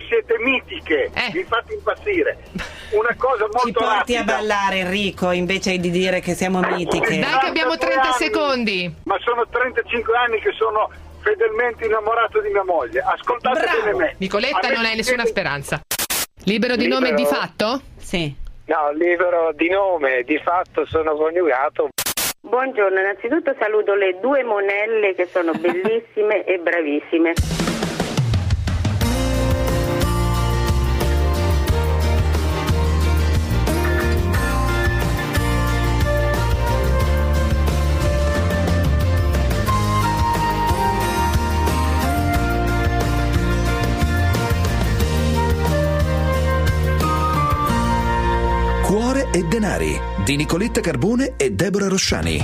Siete mitiche, vi fate impazzire. Una cosa molto ci porti rapida. a ballare, Enrico, invece di dire che siamo mitiche. Dai che abbiamo 30 secondi. Ma sono 35 anni che sono fedelmente innamorato di mia moglie. Ascoltate bene me. Nicoletta, non hai nessuna speranza. Libero di nome e di fatto? Sì. No, libero di nome, di fatto sono coniugato. Buongiorno, innanzitutto saluto le due monelle che sono bellissime e bravissime. Cuore e denari di Nicoletta Carbone e Deborah Rosciani.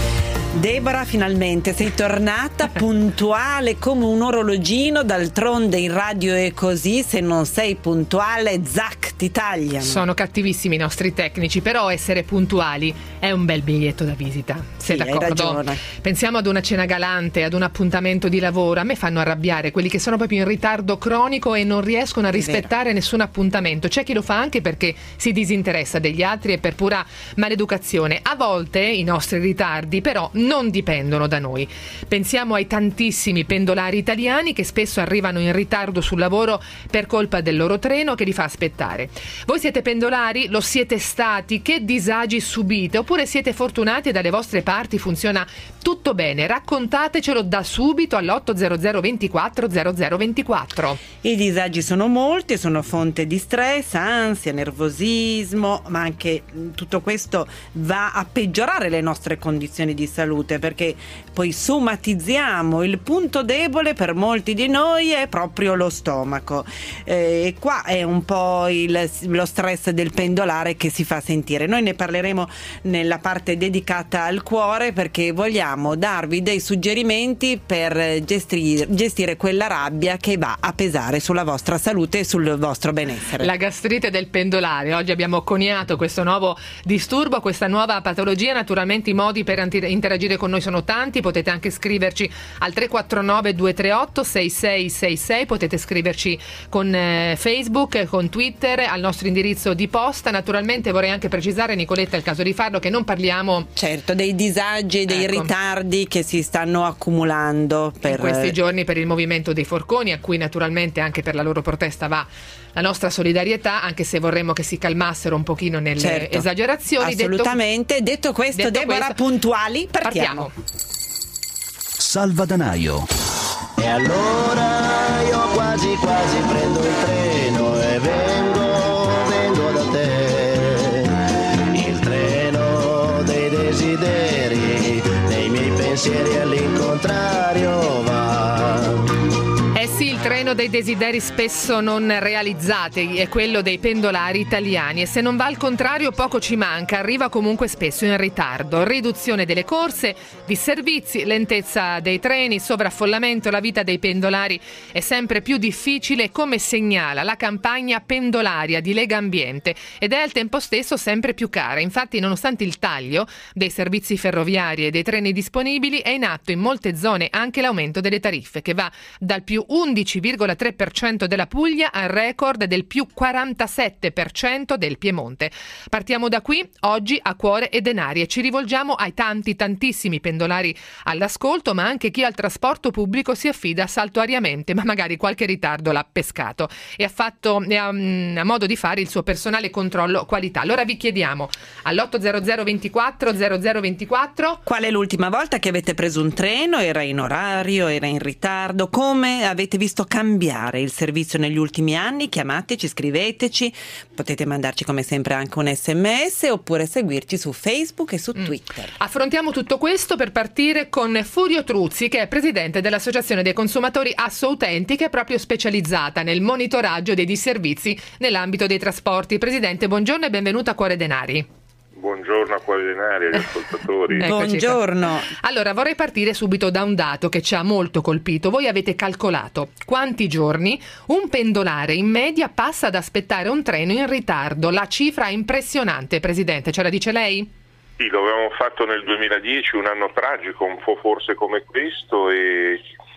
Deborah, finalmente sei tornata puntuale come un orologino, d'altronde in radio è così, se non sei puntuale zac ti tagliano. Sono cattivissimi i nostri tecnici, però essere puntuali è un bel biglietto da visita. Sei d'accordo? Hai ragione. Pensiamo ad una cena galante, ad un appuntamento di lavoro. A me fanno arrabbiare quelli che sono proprio in ritardo cronico e non riescono a rispettare nessun appuntamento. C'è chi lo fa anche perché si disinteressa degli altri e per pura maleducazione. A volte i nostri ritardi però non dipendono da noi. Pensiamo ai tantissimi pendolari italiani che spesso arrivano in ritardo sul lavoro per colpa del loro treno che li fa aspettare. Voi siete pendolari? Lo siete stati? Che disagi subite? Oppure siete fortunati e dalle vostre parti funziona tutto bene? Raccontatecelo da subito all'800 24 0024. I disagi sono molti, sono fonte di stress, ansia, nervosismo, ma anche tutto questo va a peggiorare le nostre condizioni di salute, perché poi somatizziamo il punto debole per molti di noi è proprio lo stomaco, e qua è un po' lo stress del pendolare che si fa sentire. Noi ne parleremo nella parte dedicata al cuore, perché vogliamo darvi dei suggerimenti per gestire quella rabbia che va a pesare sulla vostra salute e sul vostro benessere. La gastrite del pendolare. Oggi abbiamo coniato questo nuovo disturbo, questa nuova patologia. Naturalmente i modi per interagire con noi sono tanti, potete anche scriverci al 349 238 6666, potete scriverci con Facebook, con Twitter, al nostro indirizzo di posta. Naturalmente vorrei anche precisare, Nicoletta, è il caso di farlo, che non parliamo dei disagi e dei ritardi che si stanno accumulando in questi giorni per il movimento dei forconi, a cui naturalmente anche per la loro protesta va la nostra solidarietà, anche se vorremmo che si calmassero un pochino nelle esagerazioni. Assolutamente. Detto questo, Deborah, puntuali, partiamo. Salvadanaio. E allora io quasi prendo il treno e vengo da te. Il treno dei desideri, dei miei pensieri all'incontrario va. Sì, il treno dei desideri spesso non realizzati è quello dei pendolari italiani, e se non va al contrario poco ci manca, arriva comunque spesso in ritardo. Riduzione delle corse, disservizi, lentezza dei treni, sovraffollamento. La vita dei pendolari è sempre più difficile, come segnala la campagna pendolaria di Lega Ambiente, ed è al tempo stesso sempre più cara. Infatti, nonostante il taglio dei servizi ferroviari e dei treni disponibili, è in atto in molte zone anche l'aumento delle tariffe, che va dal più 11,3% della Puglia al record del più 47% del Piemonte. Partiamo da qui oggi a Cuore e Denari e ci rivolgiamo ai tantissimi pendolari all'ascolto, ma anche chi al trasporto pubblico si affida saltuariamente, ma magari qualche ritardo l'ha pescato e ha modo di fare il suo personale controllo qualità. Allora vi chiediamo all'800 24 0024 qual è l'ultima volta che avete preso un treno? Era in orario? Era in ritardo? Come avete visto cambiare il servizio negli ultimi anni? Chiamateci, scriveteci, potete mandarci come sempre anche un SMS oppure seguirci su Facebook e su Twitter. Affrontiamo tutto questo per partire con Furio Truzzi, che è presidente dell'Associazione dei Consumatori Assoutenti, che è proprio specializzata nel monitoraggio dei disservizi nell'ambito dei trasporti. Presidente, buongiorno e benvenuto a Cuore Denari. Buongiorno a Cuore Denari, agli ascoltatori. Buongiorno. Allora, vorrei partire subito da un dato che ci ha molto colpito. Voi avete calcolato quanti giorni un pendolare in media passa ad aspettare un treno in ritardo. La cifra è impressionante, Presidente, ce la dice lei? Sì, lo avevamo fatto nel 2010, un anno tragico, un po' forse come questo, e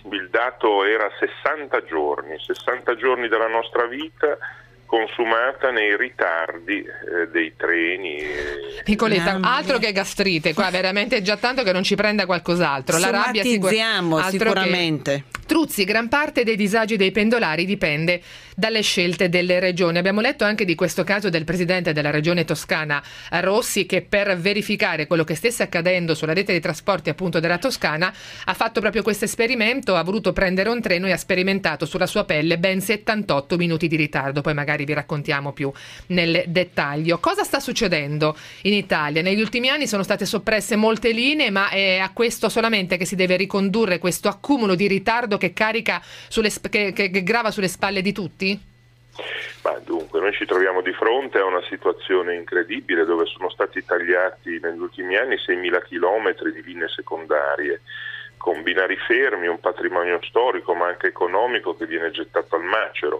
il dato era 60 giorni della nostra vita consumata nei ritardi dei treni. Nicoletta, altro che gastrite, qua veramente è già tanto che non ci prenda qualcos'altro. La rabbia sicuramente. Truzzi, gran parte dei disagi dei pendolari dipende dalle scelte delle regioni. Abbiamo letto anche di questo caso del presidente della regione Toscana, Rossi, che per verificare quello che stesse accadendo sulla rete dei trasporti appunto della Toscana ha fatto proprio questo esperimento, ha voluto prendere un treno e ha sperimentato sulla sua pelle ben 78 minuti di ritardo. Poi magari vi raccontiamo più nel dettaglio. Cosa sta succedendo in Italia? Negli ultimi anni sono state soppresse molte linee, ma è a questo solamente che si deve ricondurre questo accumulo di ritardo che carica che grava sulle spalle di tutti? Ma dunque, noi ci troviamo di fronte a una situazione incredibile dove sono stati tagliati negli ultimi anni 6.000 chilometri di linee secondarie, con binari fermi, un patrimonio storico ma anche economico che viene gettato al macero.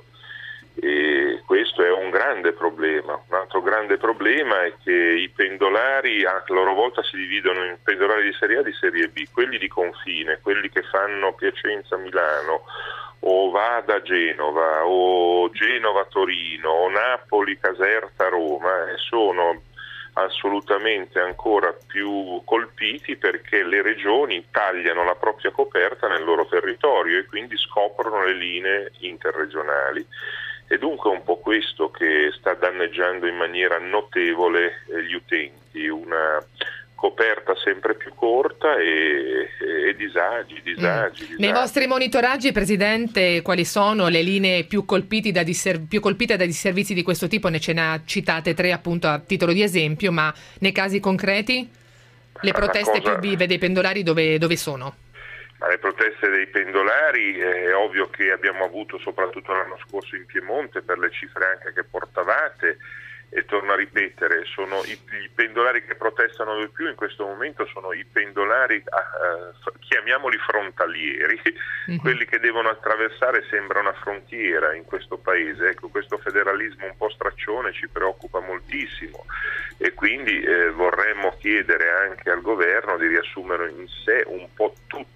E questo è un grande problema. Un altro grande problema è che i pendolari a loro volta si dividono in pendolari di serie A e di serie B, quelli di confine, quelli che fanno Piacenza-Milano o Vada-Genova o Genova-Torino o Napoli-Caserta-Roma, sono assolutamente ancora più colpiti perché le regioni tagliano la propria coperta nel loro territorio e quindi scoprono le linee interregionali. E dunque è un po' questo che sta danneggiando in maniera notevole gli utenti, una coperta sempre più corta e disagi. Nei vostri monitoraggi, Presidente, quali sono le linee più colpite da disservizi di questo tipo? Ne ha citate 3 appunto a titolo di esempio, ma nei casi concreti le proteste più vive dei pendolari dove sono? Le proteste dei pendolari è ovvio che abbiamo avuto soprattutto l'anno scorso in Piemonte per le cifre anche che portavate, e torno a ripetere, sono i pendolari che protestano di più in questo momento sono i pendolari, chiamiamoli frontalieri, quelli che devono attraversare sembra una frontiera in questo paese. Ecco, questo federalismo un po' straccione ci preoccupa moltissimo e quindi vorremmo chiedere anche al governo di riassumere in sé un po' tutti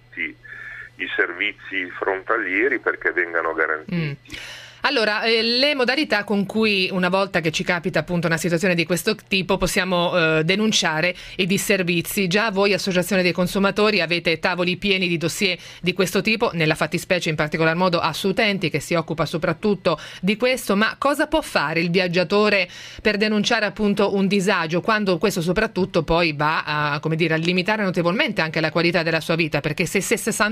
i servizi frontalieri perché vengano garantiti. Allora, le modalità con cui una volta che ci capita appunto una situazione di questo tipo possiamo denunciare i disservizi. Già voi, Associazione dei Consumatori, avete tavoli pieni di dossier di questo tipo, nella fattispecie in particolar modo Assoutenti, che si occupa soprattutto di questo, ma cosa può fare il viaggiatore per denunciare appunto un disagio, quando questo soprattutto poi va a limitare notevolmente anche la qualità della sua vita? Perché se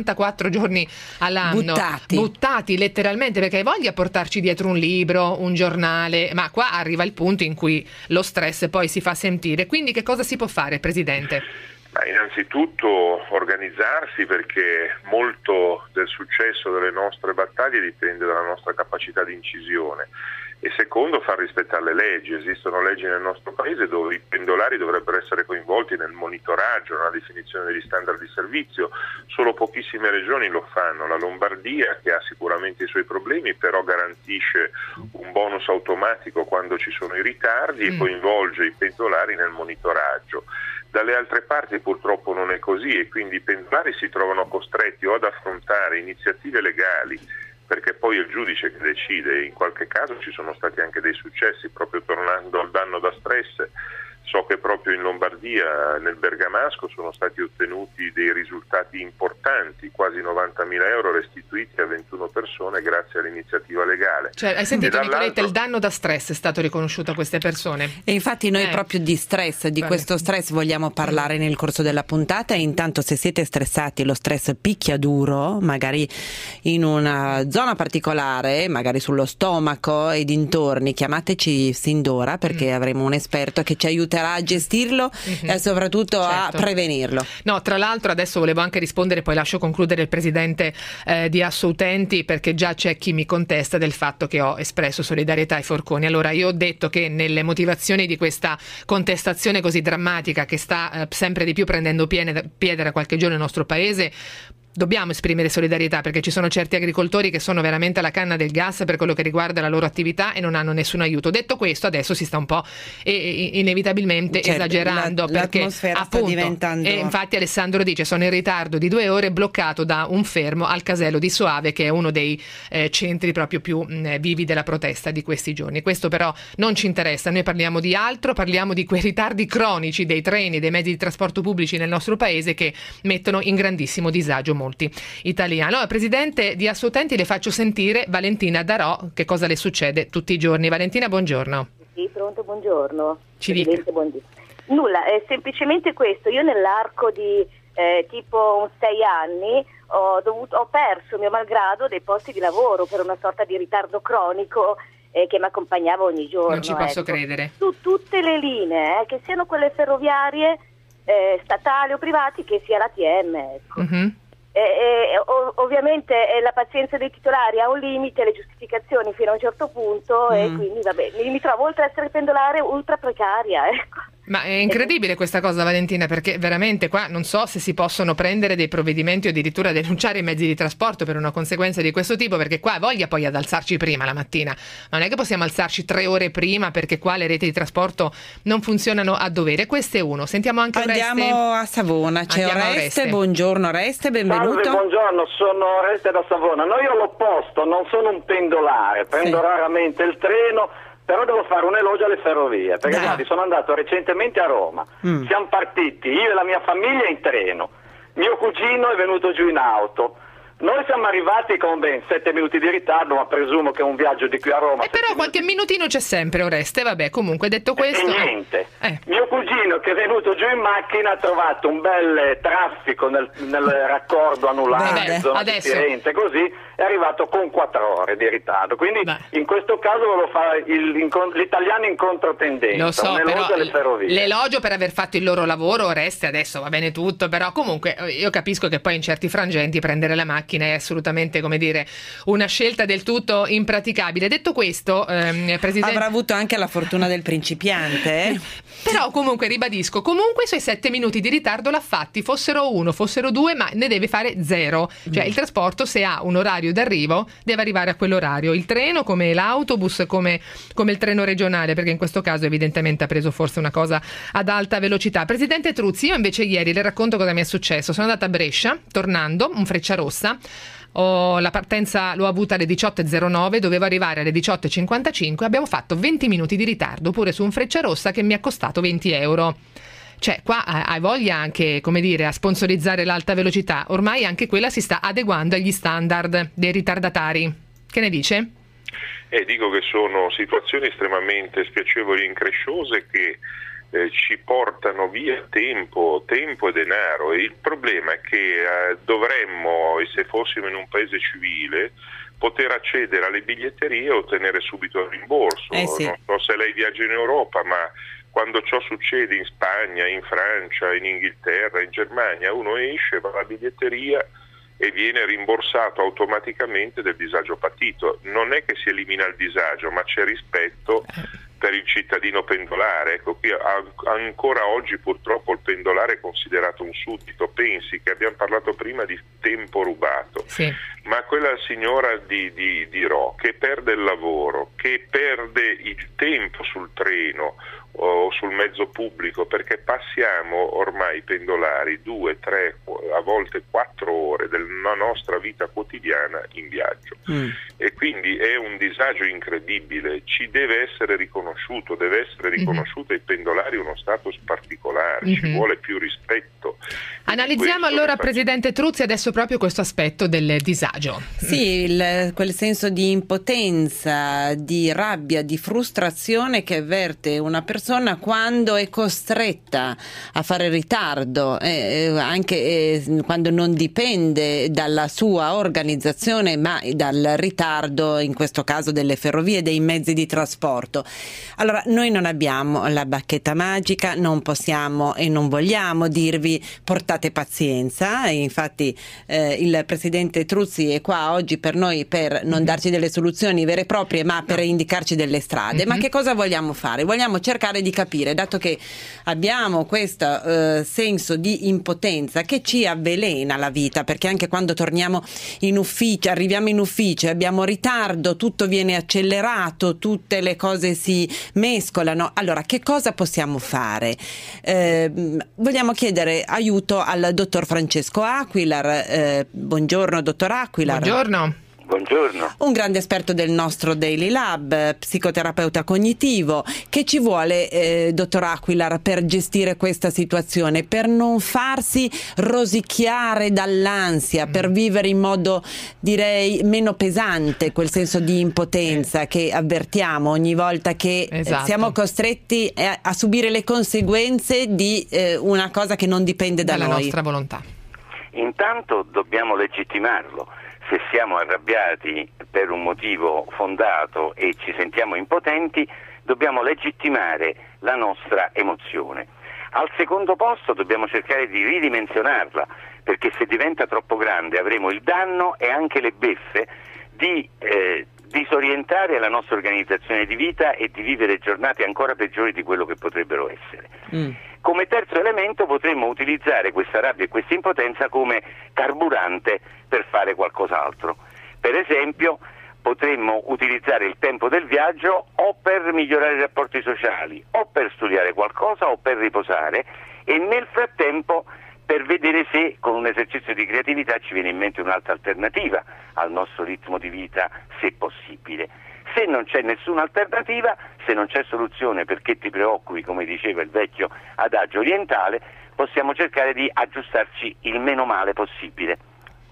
64 giorni all'anno buttati letteralmente, perché hai voglia portarci dietro un libro, un giornale, ma qua arriva il punto in cui lo stress poi si fa sentire. Quindi che cosa si può fare, Presidente? Innanzitutto organizzarsi, perché molto del successo delle nostre battaglie dipende dalla nostra capacità di incisione. E secondo, far rispettare le leggi. Esistono leggi nel nostro paese dove i pendolari dovrebbero essere coinvolti nel monitoraggio, nella definizione degli standard di servizio. Solo pochissime regioni lo fanno. La Lombardia, che ha sicuramente i suoi problemi, però garantisce un bonus automatico quando ci sono i ritardi e coinvolge i pendolari nel monitoraggio. Dalle altre parti purtroppo non è così e quindi i pendolari si trovano costretti o ad affrontare iniziative legali, perché poi è il giudice che decide. In qualche caso ci sono stati anche dei successi. Proprio tornando al danno da stress, so che proprio in Lombardia, nel Bergamasco, sono stati ottenuti dei risultati importanti, quasi 90.000 euro restituiti a 21 persone grazie all'iniziativa legale. Cioè, hai sentito, Nicoletta, il danno da stress è stato riconosciuto a queste persone? E infatti noi proprio di stress, di questo stress vogliamo parlare nel corso della puntata. E intanto, se siete stressati, lo stress picchia duro, magari in una zona particolare, magari sullo stomaco e dintorni, chiamateci sin d'ora, perché avremo un esperto che ci aiuterà a gestirlo e soprattutto a prevenirlo. No, tra l'altro adesso volevo anche rispondere, poi lascio concludere il presidente di Assoutenti, perché già c'è chi mi contesta del fatto che ho espresso solidarietà ai forconi. Allora, io ho detto che nelle motivazioni di questa contestazione così drammatica che sta sempre di più prendendo piede da qualche giorno nel nostro paese, dobbiamo esprimere solidarietà, perché ci sono certi agricoltori che sono veramente alla canna del gas per quello che riguarda la loro attività e non hanno nessun aiuto. Detto questo, adesso si sta un po' inevitabilmente esagerando, perché l'atmosfera appunto, sta diventando... e infatti Alessandro dice: sono in ritardo di 2 ore, bloccato da un fermo al casello di Soave, che è uno dei centri proprio più vivi della protesta di questi giorni. Questo però non ci interessa, noi parliamo di altro, parliamo di quei ritardi cronici dei treni, dei mezzi di trasporto pubblici nel nostro paese, che mettono in grandissimo disagio molti italiani. Allora, Presidente di Assoutenti, le faccio sentire Valentina Darò che cosa le succede tutti i giorni. Valentina, buongiorno. Sì, pronto, buongiorno. Ci dica. Buongiorno. Nulla, è semplicemente questo. Io nell'arco di tipo 6 anni ho perso, mio malgrado, dei posti di lavoro per una sorta di ritardo cronico che mi accompagnava ogni giorno. Non ci posso credere. Su tutte le linee, che siano quelle ferroviarie, statali o privati, che sia l'ATM, ecco. Mm-hmm. Ovviamente la pazienza dei titolari ha un limite, le giustificazioni fino a un certo punto, e quindi vabbè, mi trovo, oltre ad essere pendolare, ultra precaria, ecco. Ma è incredibile questa cosa, Valentina, perché veramente qua non so se si possono prendere dei provvedimenti o addirittura denunciare i mezzi di trasporto per una conseguenza di questo tipo, perché qua voglia poi ad alzarci prima la mattina, ma non è che possiamo alzarci 3 ore prima perché qua le reti di trasporto non funzionano a dovere. Questo è uno. Sentiamo anche Oreste. Andiamo a Savona, c'è Oreste. Buongiorno Oreste, benvenuto. Salve, buongiorno, sono Oreste da Savona. No, io l'opposto, non sono un pendolare, prendo raramente il treno, però devo fare un elogio alle ferrovie, perché guardi, sono andato recentemente a Roma, siamo partiti, io e la mia famiglia in treno, mio cugino è venuto giù in auto, noi siamo arrivati con ben 7 minuti di ritardo, ma presumo che un viaggio di qui a Roma... però qualche minutino c'è sempre, Oreste, vabbè, comunque detto questo... niente. Mio cugino che è venuto giù in macchina ha trovato un bel traffico nel raccordo anulare, zona di Firenze, così, è arrivato con 4 ore di ritardo, quindi in questo caso volevo fare l'italiano in controtendenza. Lo so, un elogio però alle ferrovie. L'elogio per aver fatto il loro lavoro, Oreste, adesso va bene tutto, però comunque io capisco che poi in certi frangenti prendere la macchina è assolutamente, come dire, una scelta del tutto impraticabile. Detto questo, Presidente... Avrà avuto anche la fortuna del principiante, Però comunque ribadisco, comunque i suoi 7 minuti di ritardo l'ha fatti, fossero 1, fossero 2, ma ne deve fare 0. Cioè il trasporto, se ha un orario d'arrivo, deve arrivare a quell'orario. Il treno, come l'autobus, come il treno regionale, perché in questo caso evidentemente ha preso forse una cosa ad alta velocità. Presidente Truzzi, io invece ieri le racconto cosa mi è successo. Sono andata a Brescia, tornando, un Frecciarossa. La partenza l'ho avuta alle 18.09, dovevo arrivare alle 18.55, abbiamo fatto 20 minuti di ritardo pure su un Frecciarossa che mi ha costato 20 euro. Cioè qua hai voglia anche, come dire, a sponsorizzare l'alta velocità, ormai anche quella si sta adeguando agli standard dei ritardatari. Che ne dice? Dico che sono situazioni estremamente spiacevoli e incresciose che ci portano via tempo e denaro, e il problema è che dovremmo, se fossimo in un paese civile, poter accedere alle biglietterie e ottenere subito il rimborso. Sì. Non so se lei viaggia in Europa, ma quando ciò succede in Spagna, in Francia, in Inghilterra, in Germania, uno esce, va alla biglietteria e viene rimborsato automaticamente del disagio patito. Non è che si elimina il disagio, ma c'è rispetto per il cittadino pendolare. Ecco, qui ancora oggi purtroppo il pendolare è considerato un suddito. Pensi che abbiamo parlato prima di tempo rubato, ma quella signora di Rho che perde il lavoro, che perde il tempo sul treno o sul mezzo pubblico, perché passiamo ormai pendolari 2, 3, a volte 4 ore della nostra vita quotidiana in viaggio, e quindi è un disagio incredibile. Ci deve essere riconosciuto ai pendolari uno status particolare, ci vuole più rispetto. Analizziamo allora, Presidente Truzzi, adesso proprio questo aspetto del disagio. Sì, quel senso di impotenza, di rabbia, di frustrazione che avverte una persona quando è costretta a fare ritardo, anche quando non dipende dalla sua organizzazione, ma dal ritardo, in questo caso delle ferrovie, dei mezzi di trasporto. Allora, noi non abbiamo la bacchetta magica, non possiamo e non vogliamo dirvi portate pazienza. Infatti il Presidente Truzzi Bossi è qua oggi per noi per non darci delle soluzioni vere e proprie, ma per indicarci delle strade. Ma che cosa vogliamo fare? Vogliamo cercare di capire, dato che abbiamo questo senso di impotenza che ci avvelena la vita, perché anche quando torniamo in ufficio, arriviamo in ufficio e abbiamo ritardo, tutto viene accelerato, tutte le cose si mescolano. Allora, che cosa possiamo fare? Vogliamo chiedere aiuto al dottor Francesco Aquilar. Buongiorno dottor Aquilar. Buongiorno. Un grande esperto del nostro Daily Lab, psicoterapeuta cognitivo. Che ci vuole, dottor Aquilar, per gestire questa situazione, per non farsi rosicchiare dall'ansia, per vivere in modo, direi, meno pesante quel senso di impotenza che avvertiamo ogni volta che siamo costretti a subire le conseguenze di una cosa che non dipende da dalla noi. nostra volontà. Intanto dobbiamo legittimarlo. Se siamo arrabbiati per un motivo fondato e ci sentiamo impotenti, dobbiamo legittimare la nostra emozione. Al secondo posto dobbiamo cercare di ridimensionarla, perché se diventa troppo grande avremo il danno e anche le beffe di disorientare la nostra organizzazione di vita e di vivere giornate ancora peggiori di quello che potrebbero essere. Come terzo elemento potremmo utilizzare questa rabbia e questa impotenza come carburante per fare qualcos'altro. Per esempio potremmo utilizzare il tempo del viaggio o per migliorare i rapporti sociali, o per studiare qualcosa, o per riposare, e nel frattempo per vedere se con un esercizio di creatività ci viene in mente un'altra alternativa al nostro ritmo di vita, se possibile. Se non c'è nessuna alternativa, se non c'è soluzione perché ti preoccupi, come diceva il vecchio adagio orientale, possiamo cercare di aggiustarci il meno male possibile.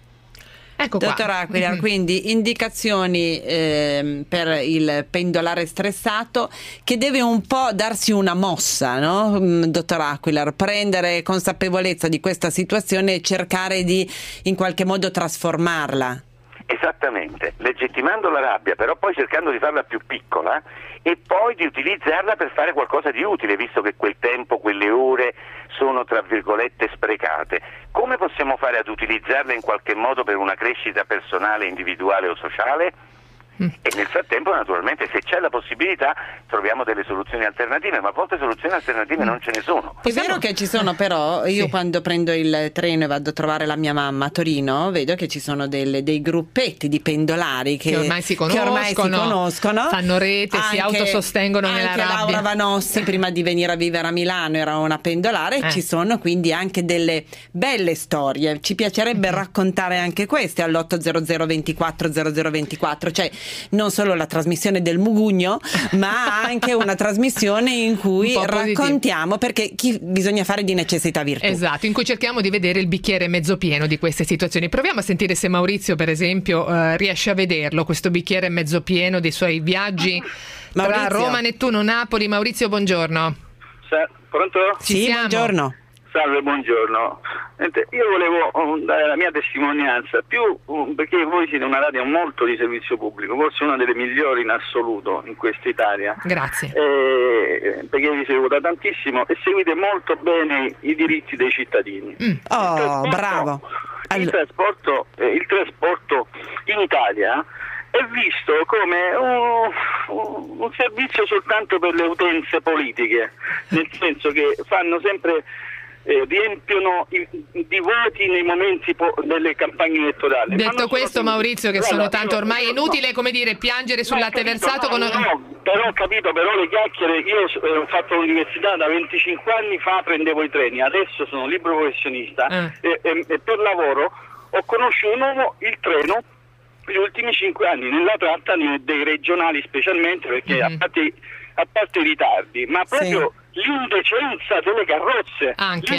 Ecco qua. Dottor Aquilar, quindi indicazioni per il pendolare stressato, che deve un po' darsi una mossa, no? Dottor Aquilar, prendere consapevolezza di questa situazione e cercare di in qualche modo trasformarla. Esattamente, legittimando la rabbia, però poi cercando di farla più piccola e poi di utilizzarla per fare qualcosa di utile, visto che quel tempo, quelle ore sono tra virgolette sprecate. Come possiamo fare ad utilizzarle in qualche modo per una crescita personale, individuale o sociale? E nel frattempo, naturalmente, se c'è la possibilità, troviamo delle soluzioni alternative, ma a volte soluzioni alternative non ce ne sono. È vero che ci sono, però io quando prendo il treno e vado a trovare la mia mamma a Torino, vedo che ci sono dei gruppetti di pendolari che ormai si conoscono, fanno rete, si autosostengono nella rabbia. Anche Laura Vanossi prima di venire a vivere a Milano era una pendolare. Ci sono quindi anche delle belle storie. Ci piacerebbe raccontare anche queste all'800 24 0024, cioè non solo la trasmissione del mugugno, ma anche una trasmissione in cui raccontiamo, perché bisogna fare di necessità virtù. Esatto, in cui cerchiamo di vedere il bicchiere mezzo pieno di queste situazioni. Proviamo a sentire se Maurizio, per esempio, riesce a vederlo, questo bicchiere mezzo pieno dei suoi viaggi tra Roma, Nettuno, Napoli. Maurizio, buongiorno. Pronto? Sì, buongiorno. Salve, buongiorno. Io volevo dare la mia testimonianza, perché voi siete una radio molto di servizio pubblico, forse una delle migliori in assoluto in questa Italia. Grazie. Perché vi seguo da tantissimo e seguite molto bene i diritti dei cittadini. Bravo. Il trasporto in Italia è visto come un servizio soltanto per le utenze politiche, nel senso che fanno sempre riempiono di voti nei momenti delle campagne elettorali. Detto questo, Maurizio, che sono tanto ormai è inutile, come dire, piangere sul latte versato. Però le chiacchiere, io ho fatto l'università da 25 anni fa, prendevo i treni, adesso sono libero professionista e per lavoro ho conosciuto il treno gli ultimi 5 anni, nella tratta dei regionali specialmente, perché a parte i ritardi, ma proprio l'indecenza delle carrozze,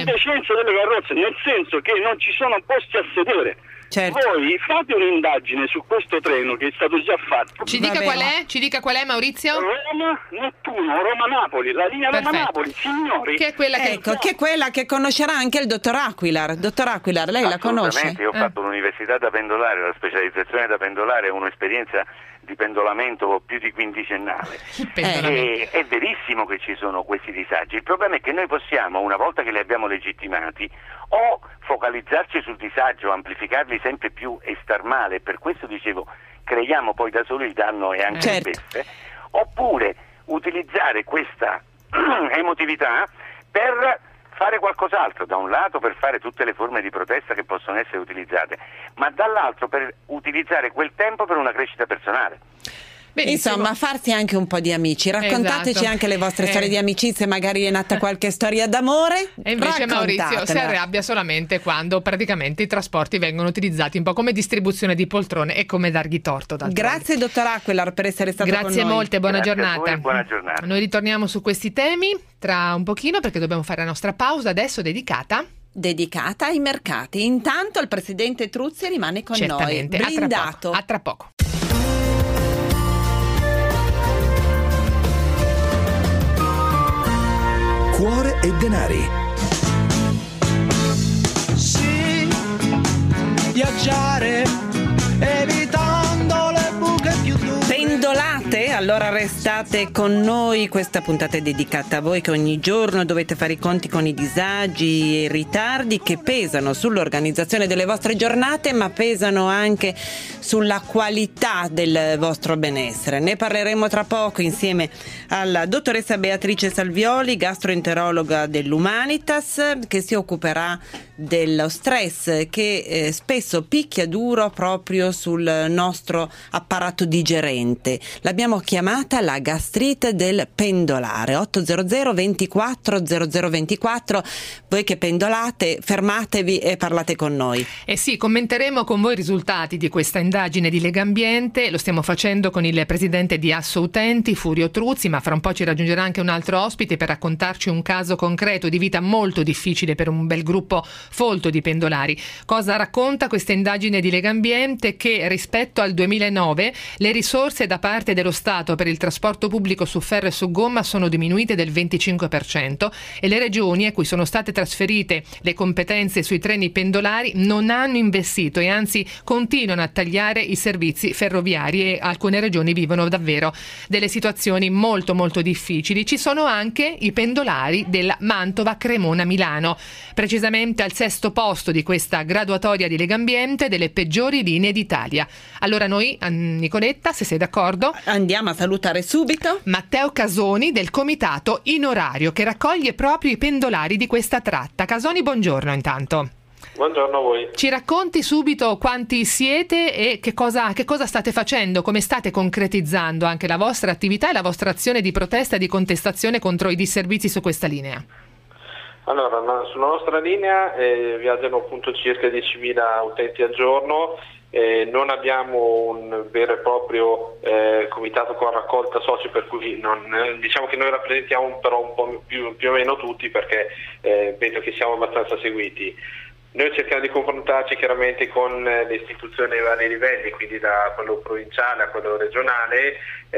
nel senso che non ci sono posti a sedere. Certo. Voi fate un'indagine su questo treno che è stato già fatto. Ci dica qual è, Maurizio? Roma-Nettuno, Roma-Napoli, la linea Roma-Napoli, signori. Che è quella che conoscerà anche il dottor Aquilar. Dottor Aquilar, lei la conosce? Io ho fatto l'università da pendolare, la specializzazione da pendolare, un'esperienza di pendolamento più di quindicennale. È verissimo che ci sono questi disagi. Il problema è che noi possiamo, una volta che li abbiamo legittimati, o focalizzarci sul disagio, amplificarli sempre più e star male, per questo dicevo creiamo poi da soli il danno e anche le beffe, oppure utilizzare questa emotività per fare qualcos'altro, da un lato per fare tutte le forme di protesta che possono essere utilizzate, ma dall'altro per utilizzare quel tempo per una crescita personale. Benissimo. Insomma, farsi anche un po' di amici. Raccontateci anche le vostre storie di amicizie, magari è nata qualche storia d'amore. E invece Maurizio si arrabbia solamente quando praticamente i trasporti vengono utilizzati un po' come distribuzione di poltrone e come dargli torto. Grazie dottor Aquelar per essere stato con noi. Grazie molte, buona giornata. Buona giornata. Noi ritorniamo su questi temi tra un pochino perché dobbiamo fare la nostra pausa adesso dedicata ai mercati. Intanto il presidente Truzzi rimane con noi, blindato. A tra poco. Cuore e denari. Sì, viaggiare evitando le buche più dure. Pendolate? Allora restate con noi, questa puntata è dedicata a voi che ogni giorno dovete fare i conti con i disagi e i ritardi che pesano sull'organizzazione delle vostre giornate, ma pesano anche sulla qualità del vostro benessere. Ne parleremo tra poco insieme alla dottoressa Beatrice Salvioli, gastroenterologa dell'Humanitas, che si occuperà dello stress che spesso picchia duro proprio sul nostro apparato digerente. L'abbiamo chiamata la gastrite del pendolare. 800 24 0024. Voi che pendolate, fermatevi e parlate con noi. Sì, commenteremo con voi i risultati di questa indagine di Legambiente. Lo stiamo facendo con il presidente di Assoutenti, Furio Truzzi, ma fra un po' ci raggiungerà anche un altro ospite per raccontarci un caso concreto di vita molto difficile per un bel gruppo folto di pendolari. Cosa racconta questa indagine di Legambiente? Che rispetto al 2009 le risorse da parte dello Stato per il trasporto pubblico su ferro e su gomma sono diminuite del 25% e le regioni a cui sono state trasferite le competenze sui treni pendolari non hanno investito e anzi continuano a tagliare i servizi ferroviari e alcune regioni vivono davvero delle situazioni molto molto difficili. Ci sono anche i pendolari della Mantova-Cremona-Milano, precisamente al 6° posto di questa graduatoria di Legambiente delle peggiori linee d'Italia. Allora noi, Nicoletta, se sei d'accordo, andiamo a salutare subito Matteo Casoni del comitato in orario che raccoglie proprio i pendolari di questa tratta. Casoni, buongiorno intanto. Buongiorno a voi. Ci racconti subito quanti siete e che cosa state facendo, come state concretizzando anche la vostra attività e la vostra azione di protesta e di contestazione contro i disservizi su questa linea? Allora, sulla nostra linea viaggiano appunto circa 10.000 utenti al giorno. Non abbiamo un vero e proprio comitato con raccolta soci, per cui diciamo che noi rappresentiamo però un po' più o meno tutti, perché vedo che siamo abbastanza seguiti. Noi cerchiamo di confrontarci chiaramente con le istituzioni ai vari livelli, quindi da quello provinciale a quello regionale,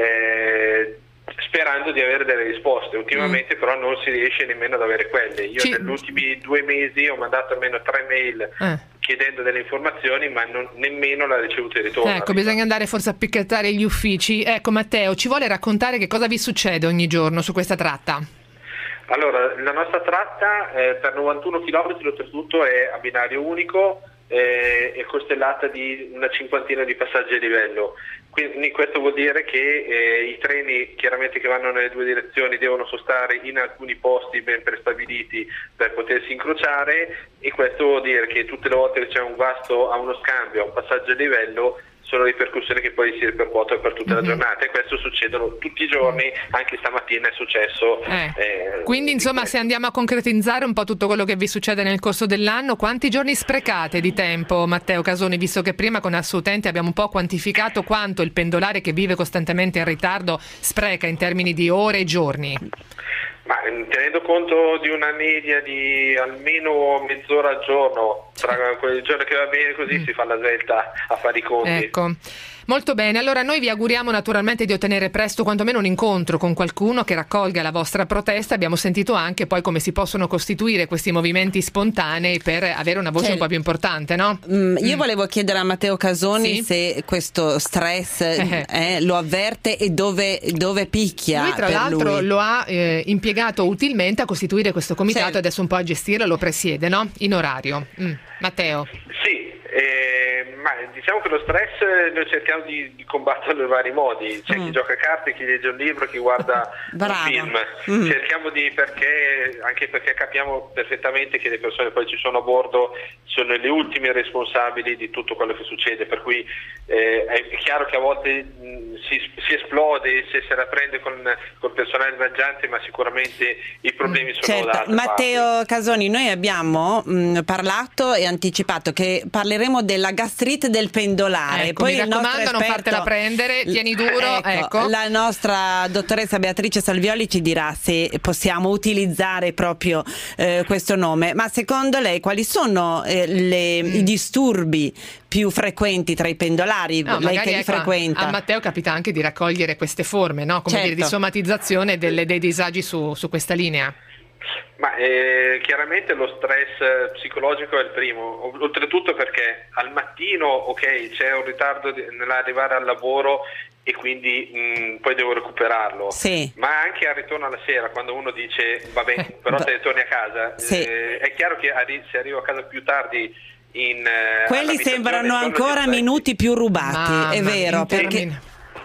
sperando di avere delle risposte. Ultimamente però non si riesce nemmeno ad avere quelle. Io negli ultimi 2 mesi ho mandato almeno 3 mail chiedendo delle informazioni, ma nemmeno l'ha ricevuto il ritorno. Ecco, bisogna andare forse a picchettare gli uffici. Ecco, Matteo, ci vuole raccontare che cosa vi succede ogni giorno su questa tratta? Allora, la nostra tratta per 91 km oltretutto è a binario unico, è costellata di una cinquantina di passaggi a livello. Quindi questo vuol dire che i treni chiaramente che vanno nelle 2 direzioni devono sostare in alcuni posti ben prestabiliti per potersi incrociare, e questo vuol dire che tutte le volte che c'è un guasto a uno scambio, a un passaggio a livello, sono ripercussioni che poi si ripercuotono per tutta la giornata, e questo succedono tutti i giorni, anche stamattina è successo. Quindi insomma, se andiamo a concretizzare un po' tutto quello che vi succede nel corso dell'anno, quanti giorni sprecate di tempo, Matteo Casoni, visto che prima con Assoutenti abbiamo un po' quantificato quanto il pendolare che vive costantemente in ritardo spreca in termini di ore e giorni? Ma tenendo conto di una media di almeno mezz'ora al giorno, tra quel giorno che va bene così si fa la svelta a fare i conti. Ecco. Molto bene, allora noi vi auguriamo naturalmente di ottenere presto quantomeno un incontro con qualcuno che raccolga la vostra protesta. Abbiamo sentito anche poi come si possono costituire questi movimenti spontanei per avere una voce un po' più importante, no? Io volevo chiedere a Matteo Casoni se questo stress lo avverte e dove picchia. Lui tra l'altro lo ha impiegato utilmente a costituire questo comitato e adesso un po' a gestirlo, lo presiede, no? In orario. Matteo. Sì, ma diciamo che lo stress noi cerchiamo di combatterlo in vari modi. C'è chi gioca a carte, chi legge un libro, chi guarda un film. Cerchiamo anche perché capiamo perfettamente che le persone poi ci sono a bordo sono le ultime responsabili di tutto quello che succede, per cui è chiaro che a volte si esplode, se la prende col personale mangiante, ma sicuramente i problemi sono da altre Matteo Casoni, noi abbiamo parlato e anticipato che parleremo della gastrite del pendolare. Poi mi raccomando, non fartela prendere, tieni duro. Ecco. La nostra dottoressa Beatrice Salvioli ci dirà se possiamo utilizzare proprio questo nome. Ma secondo lei quali sono i disturbi più frequenti tra i pendolari? Lei che li frequenta. A Matteo capita anche di raccogliere queste forme, no? Come dire, di somatizzazione dei disagi su questa linea. Ma chiaramente lo stress psicologico è il primo, oltretutto perché al mattino c'è un ritardo nell'arrivare al lavoro e quindi poi devo recuperarlo, ma anche al ritorno alla sera, quando uno dice vabbè però te torni a casa, è chiaro che se arrivo a casa più tardi quelli sembrano ancora minuti più rubati, è vero, perché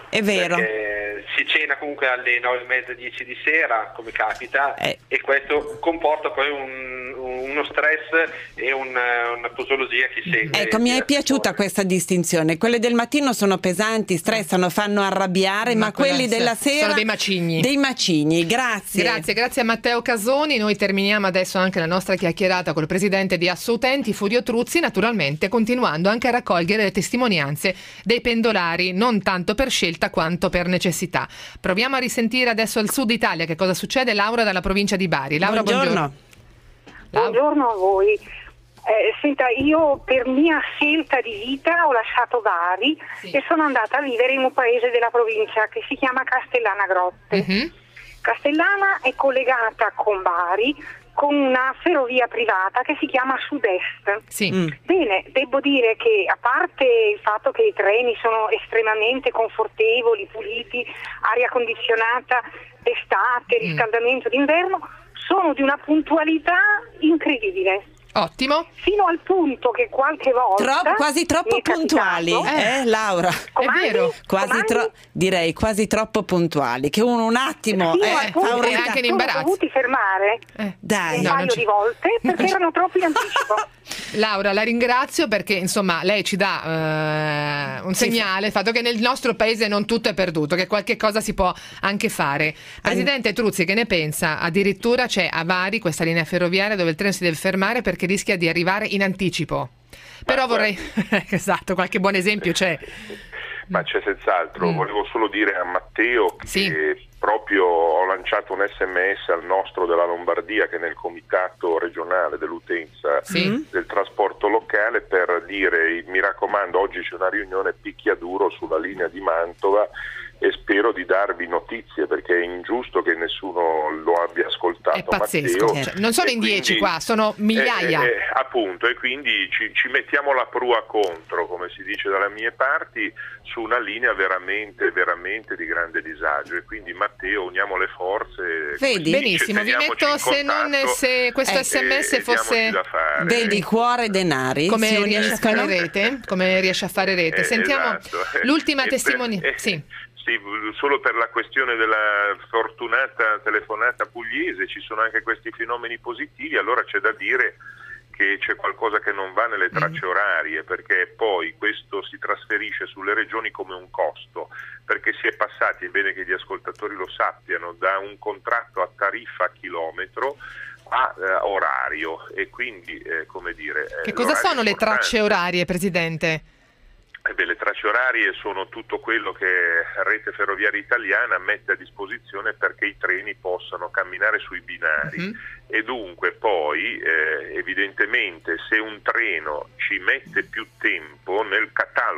si cena comunque alle 9:30, 10 di sera, come capita, e questo comporta poi uno stress e una posologia che segue. Ecco, mi è piaciuta questa distinzione. Quelle del mattino sono pesanti, stressano, fanno arrabbiare, ma quelli della sera sono dei macigni. Dei macigni, grazie. Grazie a Matteo Casoni. Noi terminiamo adesso anche la nostra chiacchierata col presidente di Assoutenti, Furio Truzzi, naturalmente continuando anche a raccogliere le testimonianze dei pendolari, non tanto per scelta quanto per necessità. Proviamo a risentire adesso al sud Italia che cosa succede. Laura dalla provincia di Bari. Laura, buongiorno. Buongiorno a voi. Senta, io per mia scelta di vita ho lasciato Bari e sono andata a vivere in un paese della provincia che si chiama Castellana Grotte. Castellana è collegata con Bari con una ferrovia privata che si chiama Sud-Est. Bene, devo dire che a parte il fatto che i treni sono estremamente confortevoli, puliti, aria condizionata d'estate, riscaldamento d'inverno, sono di una puntualità incredibile. Ottimo. Fino al punto che qualche volta quasi troppo puntuali, Laura. È vero. Direi quasi troppo puntuali, che uno un attimo fa un anche in imbarazzo. Dovuti fermare un paio di volte perché erano troppo in anticipo. Laura, la ringrazio perché insomma lei ci dà un segnale, il fatto che nel nostro paese non tutto è perduto, che qualche cosa si può anche fare. Presidente Truzzi, che ne pensa? Addirittura c'è a Bari questa linea ferroviaria dove il treno si deve fermare perché rischia di arrivare in anticipo. Però vorrei qualche buon esempio c'è. Ma c'è senz'altro. Volevo solo dire a Matteo che proprio ho lanciato un SMS al nostro della Lombardia, che è nel comitato regionale dell'utenza del trasporto locale, per dire mi raccomando, oggi c'è una riunione picchiaduro sulla linea di Mantova e spero di darvi notizie, perché è ingiusto che nessuno lo abbia ascoltato. È pazzesco, Matteo, non sono in 10 qua, sono migliaia. Appunto, e quindi ci mettiamo la prua contro, come si dice dalle mie parti, su una linea veramente, veramente di grande disagio, e quindi Matteo, uniamo le forze. Vedi? Benissimo, vi metto se questo SMS fosse cuore e denari. Come riesce a fare rete? Come riesce a fare rete? Sentiamo l'ultima testimonianza. Sì, solo per la questione della fortunata telefonata pugliese ci sono anche questi fenomeni positivi, allora c'è da dire che c'è qualcosa che non va nelle tracce orarie, perché poi questo si trasferisce sulle regioni come un costo, perché si è passati, è bene che gli ascoltatori lo sappiano, da un contratto a tariffa a chilometro a orario, e quindi come dire... Che cosa sono le tracce orarie, Presidente? Le tracce orarie sono tutto quello che Rete Ferroviaria Italiana mette a disposizione perché i treni possano camminare sui binari, e dunque poi evidentemente se un treno ci mette più tempo nel catalogo che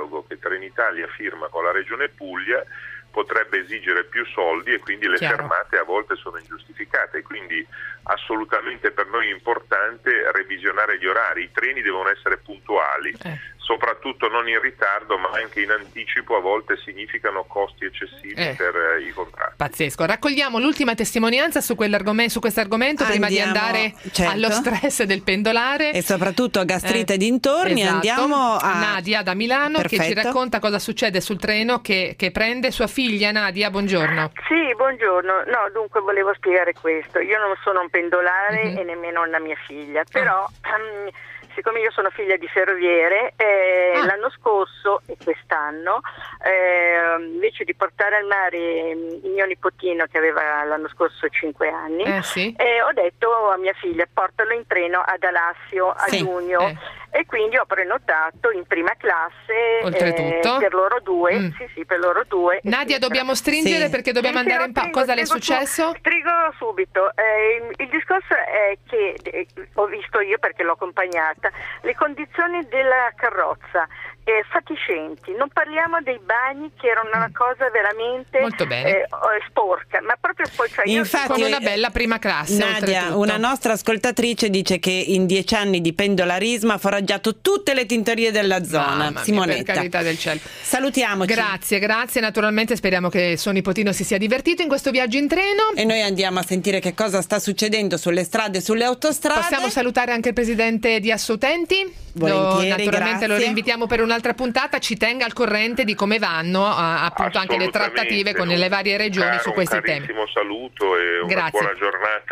Trenitalia firma con la Regione Puglia potrebbe esigere più soldi e quindi le fermate a volte sono ingiustificate, quindi assolutamente per noi è importante revisionare gli orari, i treni devono essere puntuali, soprattutto non in ritardo ma anche in anticipo, a volte significano costi eccessivi per i contratti. Pazzesco. Raccogliamo l'ultima testimonianza su questo argomento prima di andare allo stress del pendolare e soprattutto gastrite e dintorni. Andiamo a Nadia da Milano che ci racconta cosa succede sul treno che prende sua figlia. Nadia, buongiorno. Sì, buongiorno. No, dunque volevo spiegare questo. Io non sono un pendolare e nemmeno una mia figlia, però siccome io sono figlia di ferroviere, l'anno scorso e quest'anno, invece di portare al mare il mio nipotino che aveva l'anno scorso 5 anni, ho detto a mia figlia portalo in treno ad Alassio a giugno. E quindi ho prenotato in prima classe per loro due. Per loro due. Nadia, dobbiamo stringere perché dobbiamo andare in pausa. Cosa le è successo? Strigo subito. Il discorso è che ho visto io perché l'ho accompagnata le condizioni della carrozza fatiscenti. Non parliamo dei bagni che erano una cosa veramente molto bene. Sporca, ma proprio sporca. Infatti, con una bella prima classe. Nadia, una nostra ascoltatrice dice che in 10 anni di pendolarismo ha foraggiato tutte le tintorie della zona. Simonetta, per carità del cielo. Salutiamoci. Grazie. Naturalmente speriamo che suo nipotino si sia divertito in questo viaggio in treno. E noi andiamo a sentire che cosa sta succedendo sulle strade e sulle autostrade. Possiamo salutare anche il presidente di Assoutenti? Volentieri, naturalmente lo rinvitiamo per un'altra puntata, ci tenga al corrente di come vanno appunto anche le trattative con le varie regioni su questi temi. Un carissimo saluto e una buona giornata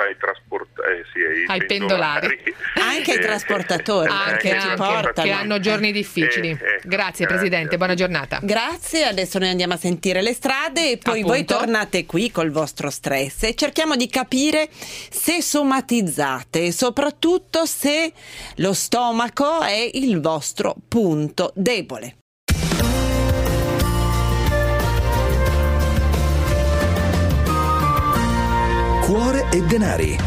ai pendolari. Anche ai trasportatori anche, che hanno giorni difficili. Grazie Presidente, buona giornata. Grazie, adesso noi andiamo a sentire le strade e poi voi tornate qui col vostro stress e cerchiamo di capire se somatizzate e soprattutto se lo stomaco è il vostro punto debole. Cuore e denari.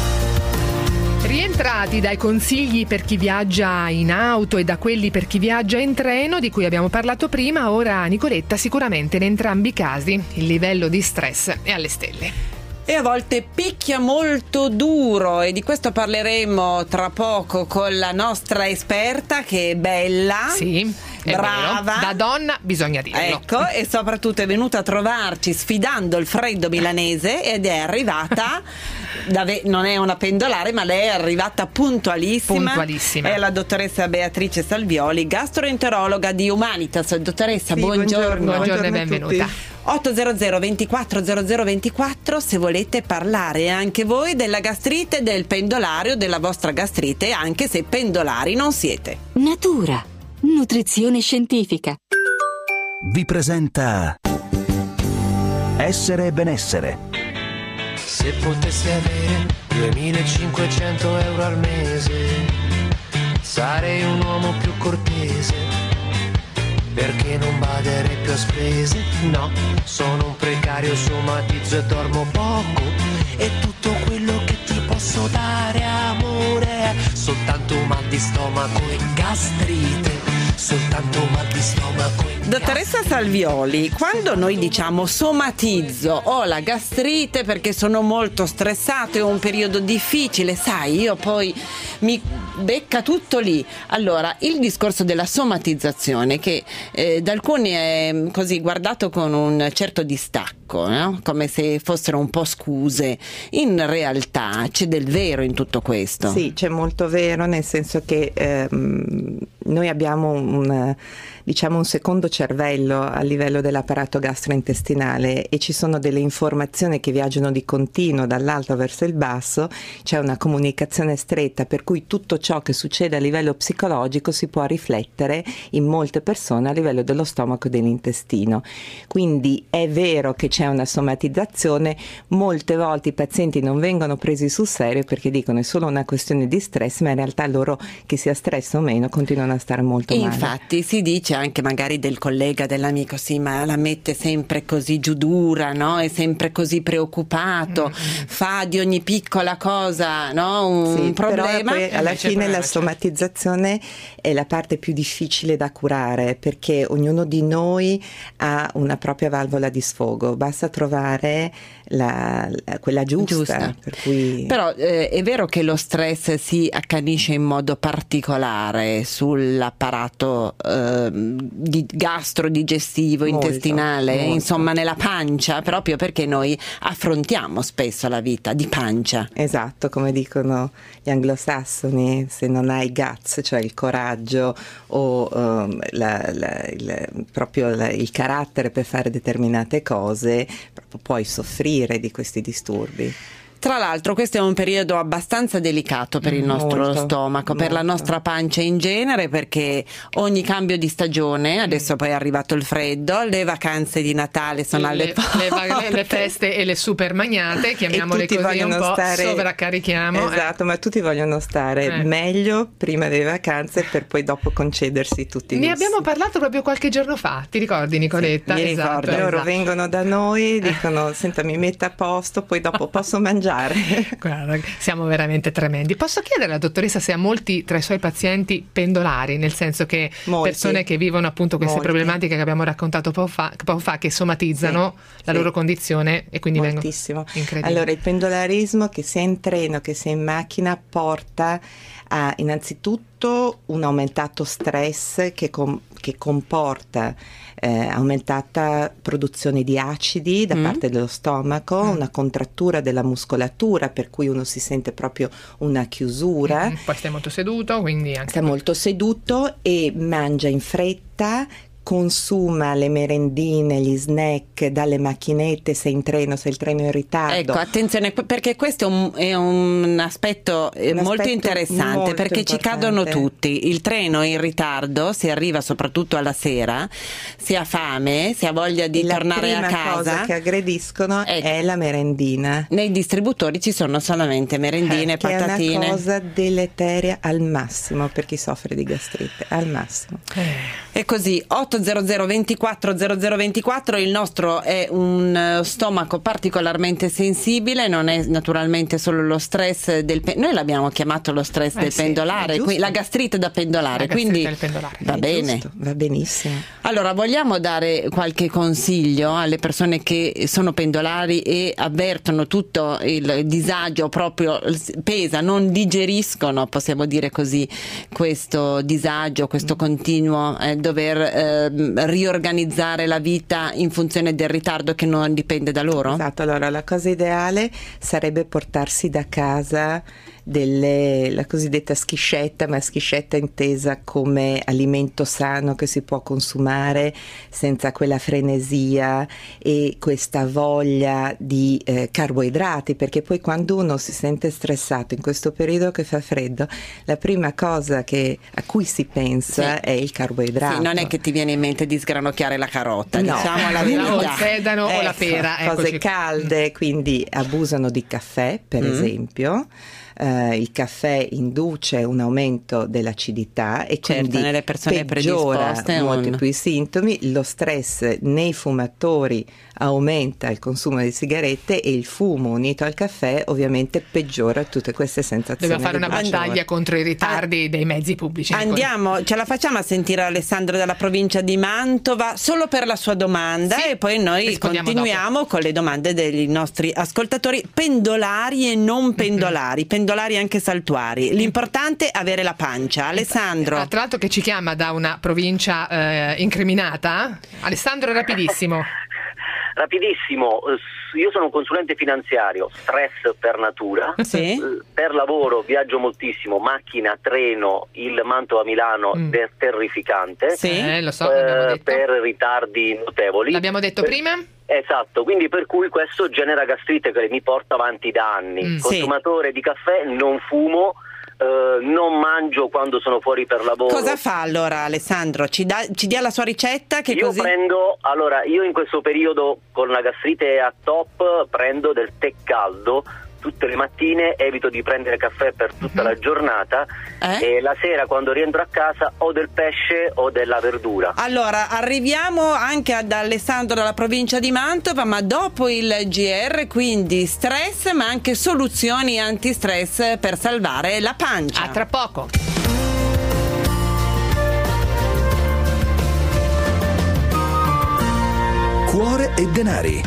Rientrati dai consigli per chi viaggia in auto e da quelli per chi viaggia in treno di cui abbiamo parlato prima, ora Nicoletta sicuramente in entrambi i casi il livello di stress è alle stelle. E a volte picchia molto duro e di questo parleremo tra poco con la nostra esperta che è bella, brava, da donna bisogna dirlo. Ecco, e soprattutto è venuta a trovarci sfidando il freddo milanese ed è arrivata non è una pendolare ma lei è arrivata puntualissima. È la dottoressa Beatrice Salvioli, gastroenterologa di Humanitas. Dottoressa, buongiorno e benvenuta. 800 24 00 24 se volete parlare anche voi della gastrite, del pendolare o della vostra gastrite, anche se pendolari non siete. Natura, nutrizione scientifica. Vi presenta Essere e benessere. Se potessi avere 2500 euro al mese, sarei un uomo più cortese. Perché non badere più a spese? No, sono un precario, somatizzo e dormo poco. E tutto quello che ti posso dare, amore, è soltanto mal di stomaco e gastrite. Soltanto mal di stomaco e Dottoressa Salvioli, quando noi diciamo somatizzo, ho la gastrite perché sono molto stressato, è un periodo difficile, sai, io poi mi becca tutto lì. Allora, il discorso della somatizzazione che da alcuni è così guardato con un certo distacco, no? Come se fossero un po' scuse. In realtà c'è del vero in tutto questo. Sì, c'è molto vero, nel senso che noi abbiamo un secondo cervello a livello dell'apparato gastrointestinale e ci sono delle informazioni che viaggiano di continuo dall'alto verso il basso, c'è una comunicazione stretta per cui tutto ciò che succede a livello psicologico si può riflettere in molte persone a livello dello stomaco e dell'intestino. Quindi è vero che c'è una somatizzazione, molte volte i pazienti non vengono presi sul serio perché dicono è solo una questione di stress, ma in realtà loro, che sia stress o meno, continuano a stare molto male. Infatti si dice anche magari del collega, dell'amico, sì, ma la mette sempre così giù dura, no? È sempre così preoccupato, fa di ogni piccola cosa, no? Un problema. Però poi alla fine la somatizzazione è la parte più difficile da curare, perché ognuno di noi ha una propria valvola di sfogo, basta trovare quella giusta. Per cui... Però è vero che lo stress si accanisce in modo particolare sull'apparato gastrodigestivo, intestinale, insomma nella pancia, proprio perché noi affrontiamo spesso la vita di pancia. Esatto, come dicono gli anglosassoni, se non hai guts, cioè il coraggio o il carattere per fare determinate cose, puoi soffrire di questi disturbi. Tra l'altro questo è un periodo abbastanza delicato per il nostro stomaco, per la nostra pancia in genere, perché ogni cambio di stagione, adesso poi è arrivato il freddo, le vacanze di Natale sono alle porte, le feste e le super magnate, chiamiamole così, un po' sovraccarichiamo. Esatto, ma tutti vogliono stare meglio prima delle vacanze per poi dopo concedersi tutti i lussi. Ne abbiamo parlato proprio qualche giorno fa, ti ricordi Nicoletta? Sì, mi ricordo. Loro vengono da noi, dicono senta mi metta a posto, poi dopo posso mangiare. Guarda, siamo veramente tremendi. Posso chiedere alla dottoressa se ha molti tra i suoi pazienti pendolari, nel senso che persone che vivono appunto queste problematiche che abbiamo raccontato poco fa, che somatizzano la loro condizione e quindi moltissimo. Incredibile. Allora il pendolarismo, che sia in treno che sia in macchina, porta a innanzitutto un aumentato stress che comporta aumentata produzione di acidi da parte dello stomaco, una contrattura della muscolatura, per cui uno si sente proprio una chiusura. Poi stai molto seduto, quindi anche sta molto seduto e mangia in fretta, consuma le merendine, gli snack dalle macchinette, se in treno, se il treno è in ritardo. Ecco, attenzione, perché questo è un aspetto molto interessante, molto perché ci cadono tutti. Il treno è in ritardo, si arriva soprattutto alla sera, si ha fame, si ha voglia di tornare a casa. La prima cosa che aggrediscono è la merendina. Nei distributori ci sono solamente merendine, patatine. È una cosa deleteria al massimo per chi soffre di gastrite, al massimo. E così 800 24 0024, il nostro è un stomaco particolarmente sensibile, non è naturalmente solo lo stress noi l'abbiamo chiamato lo stress del pendolare, la gastrite da pendolare, quindi va bene, giusto, va benissimo. Allora vogliamo dare qualche consiglio alle persone che sono pendolari e avvertono tutto il disagio, proprio pesa, non digeriscono, possiamo dire così, questo disagio, questo continuo dover riorganizzare la vita in funzione del ritardo che non dipende da loro? Esatto, allora la cosa ideale sarebbe portarsi da casa la cosiddetta schiscetta, ma schiscetta intesa come alimento sano che si può consumare senza quella frenesia e questa voglia di carboidrati, perché poi quando uno si sente stressato in questo periodo che fa freddo, la prima cosa a cui si pensa è il carboidrato. Sì, non è che ti viene in mente di sgranocchiare la carota, diciamo la verità. O il sedano o la pera. Cose calde, quindi abusano di caffè, per esempio. Il caffè induce un aumento dell'acidità e quindi nelle persone peggiora predisposte molti più i sintomi. Lo stress nei fumatori aumenta il consumo di sigarette e il fumo unito al caffè ovviamente peggiora tutte queste sensazioni. Dobbiamo fare una battaglia contro i ritardi dei mezzi pubblici. Andiamo, ce la facciamo a sentire Alessandro dalla provincia di Mantova solo per la sua domanda e poi noi continuiamo con le domande dei nostri ascoltatori pendolari e non pendolari, pendolari anche saltuari. L'importante è avere la pancia. Alessandro. Tra l'altro che ci chiama da una provincia incriminata. Alessandro, rapidissimo. Rapidissimo, io sono un consulente finanziario, stress per natura, per lavoro viaggio moltissimo, macchina, treno, il Mantova-Milano terrificante, lo so, detto. Per ritardi notevoli. L'abbiamo detto prima? Esatto, quindi per cui questo genera gastrite che mi porta avanti da anni. Consumatore di caffè, non fumo, non mangio quando sono fuori per lavoro. Cosa fa allora Alessandro? Ci dia la sua ricetta? Che io io in questo periodo con la gastrite a top prendo del tè caldo tutte le mattine evito di prendere caffè per tutta la giornata e la sera quando rientro a casa o del pesce o della verdura. Allora, arriviamo anche ad Alessandro dalla provincia di Mantova, ma dopo il GR, quindi stress ma anche soluzioni antistress per salvare la pancia. A tra poco. Cuore e denari.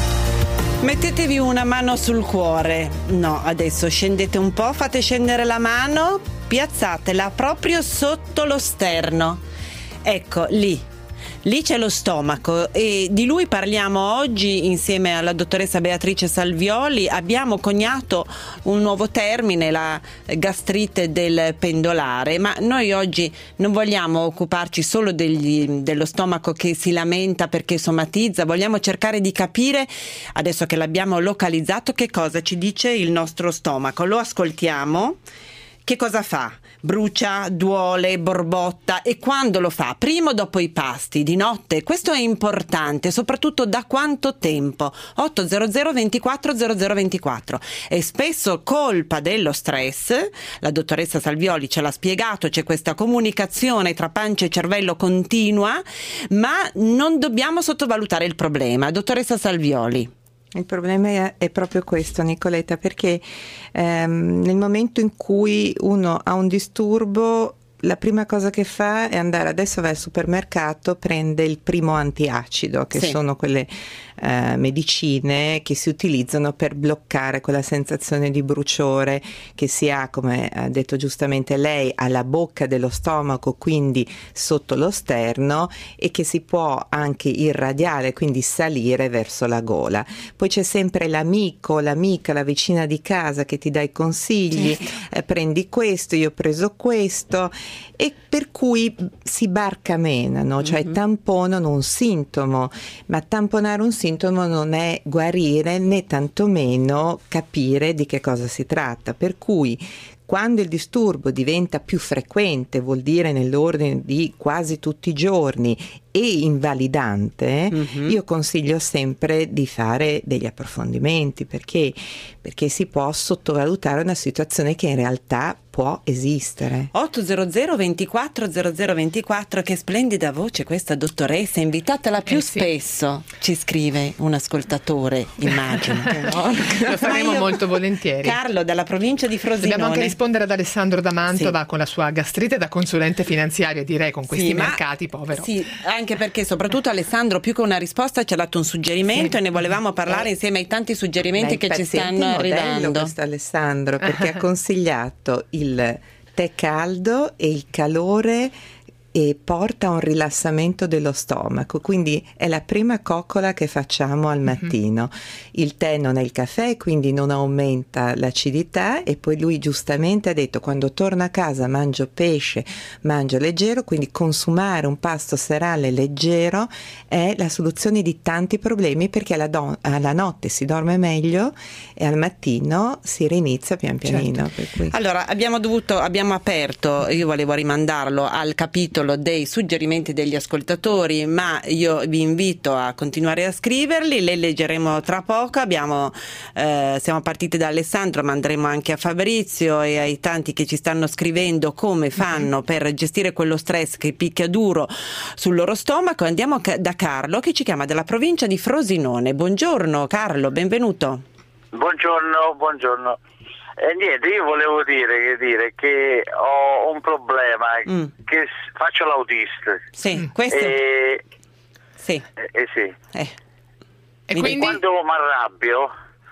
Mettetevi una mano sul cuore. No, adesso scendete un po', fate scendere la mano, piazzatela proprio sotto lo sterno. Ecco, lì c'è lo stomaco e di lui parliamo oggi insieme alla dottoressa Beatrice Salvioli. Abbiamo coniato un nuovo termine, la gastrite del pendolare, ma noi oggi non vogliamo occuparci solo dello stomaco che si lamenta perché somatizza, vogliamo cercare di capire, adesso che l'abbiamo localizzato, che cosa ci dice il nostro stomaco. Lo ascoltiamo. Che cosa fa? Brucia, duole, borbotta, e quando lo fa? Prima o dopo i pasti? Di notte? Questo è importante, soprattutto da quanto tempo? 800 24 0024. È spesso colpa dello stress, la dottoressa Salvioli ce l'ha spiegato, c'è questa comunicazione tra pancia e cervello continua, ma non dobbiamo sottovalutare il problema. Dottoressa Salvioli. Il problema è proprio questo, Nicoletta, perché nel momento in cui uno ha un disturbo, la prima cosa che fa è andare, adesso va al supermercato, prende il primo antiacido, che sono quelle medicine che si utilizzano per bloccare quella sensazione di bruciore che si ha, come ha detto giustamente lei, alla bocca dello stomaco, quindi sotto lo sterno, e che si può anche irradiare, quindi salire verso la gola. Poi c'è sempre l'amico, l'amica, la vicina di casa che ti dà i consigli, prendi questo, io ho preso questo, e per cui si barcamenano, cioè tamponano un sintomo, ma tamponare un sintomo non è guarire né tantomeno capire di che cosa si tratta, per cui quando il disturbo diventa più frequente, vuol dire nell'ordine di quasi tutti i giorni, e invalidante, io consiglio sempre di fare degli approfondimenti, perché si può sottovalutare una situazione che in realtà può esistere. 800 24 0024, che splendida voce questa dottoressa, invitatela più spesso, ci scrive un ascoltatore, immagino. Lo faremo molto volentieri. Carlo dalla provincia di Frosinone. Dobbiamo anche rispondere ad Alessandro da Mantova con la sua gastrite da consulente finanziario, direi, con questi mercati, povero. Sì, anche perché soprattutto Alessandro più che una risposta ci ha dato un suggerimento e ne volevamo parlare insieme ai tanti suggerimenti che ci stanno arrivando. Questo Alessandro, perché ha consigliato il tè caldo e il calore e porta a un rilassamento dello stomaco, quindi è la prima coccola che facciamo al mattino. Il tè non è il caffè, quindi non aumenta l'acidità, e poi lui giustamente ha detto quando torno a casa mangio pesce, mangio leggero, quindi consumare un pasto serale leggero è la soluzione di tanti problemi, perché alla notte si dorme meglio e al mattino si rinizia pian pianino. Per cui. Allora abbiamo aperto, io volevo rimandarlo al capitolo dei suggerimenti degli ascoltatori, ma io vi invito a continuare a scriverli, le leggeremo tra poco. Siamo partiti da Alessandro, ma andremo anche a Fabrizio e ai tanti che ci stanno scrivendo come fanno per gestire quello stress che picchia duro sul loro stomaco. Andiamo da Carlo, che ci chiama dalla provincia di Frosinone. Buongiorno Carlo, benvenuto. Buongiorno. Niente, io volevo dire che ho un problema, che faccio l'autista. Sì, questo. Sì. E quindi quando mi arrabbio,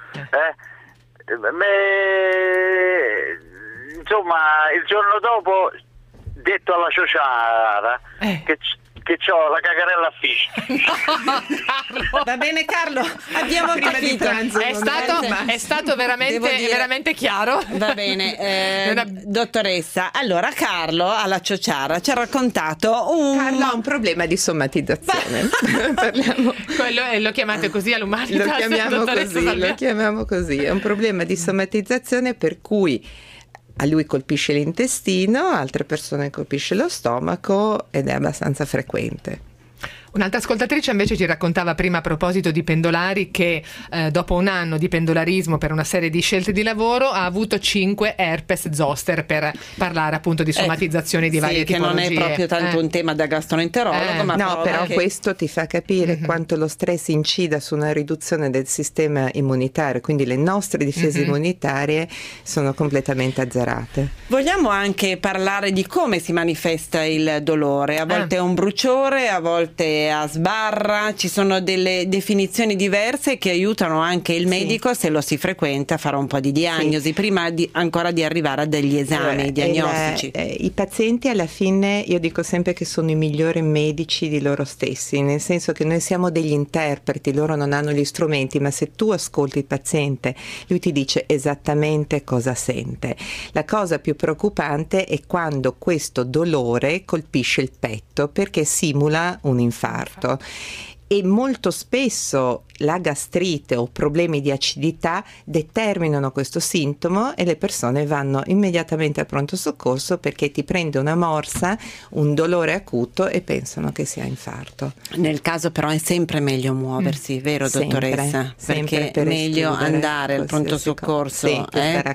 insomma, il giorno dopo, detto alla ciociara che c'ho la cagarella a fischio. Va bene Carlo, abbiamo capito. È stato veramente chiaro. Va bene, dottoressa. Allora Carlo alla ciociara ci ha raccontato Carlo ha un problema di somatizzazione. Parliamo. Lo chiamate così all'umanità? Lo chiamiamo così. È un problema di somatizzazione per cui a lui colpisce l'intestino, a altre persone colpisce lo stomaco ed è abbastanza frequente. Un'altra ascoltatrice invece ci raccontava prima a proposito di pendolari che dopo un anno di pendolarismo per una serie di scelte di lavoro ha avuto 5 herpes zoster, per parlare appunto di somatizzazione di varie tipologie. Che non è proprio tanto un tema da gastroenterologo, ma no, però questo ti fa capire quanto lo stress incida su una riduzione del sistema immunitario, quindi le nostre difese immunitarie sono completamente azzerate. Vogliamo anche parlare di come si manifesta il dolore, a volte è un bruciore, a volte a sbarra, ci sono delle definizioni diverse che aiutano anche il medico, se lo si frequenta, a fare un po' di diagnosi prima ancora di arrivare a degli esami diagnostici. I pazienti alla fine, io dico sempre che sono i migliori medici di loro stessi, nel senso che noi siamo degli interpreti, loro non hanno gli strumenti, ma se tu ascolti il paziente, lui ti dice esattamente cosa sente. La cosa più preoccupante è quando questo dolore colpisce il petto, perché simula un infarto. E molto spesso la gastrite o problemi di acidità determinano questo sintomo e le persone vanno immediatamente al pronto soccorso perché ti prende una morsa, un dolore acuto e pensano che sia infarto. Nel caso però è sempre meglio muoversi, vero dottoressa? Perché è meglio andare al pronto soccorso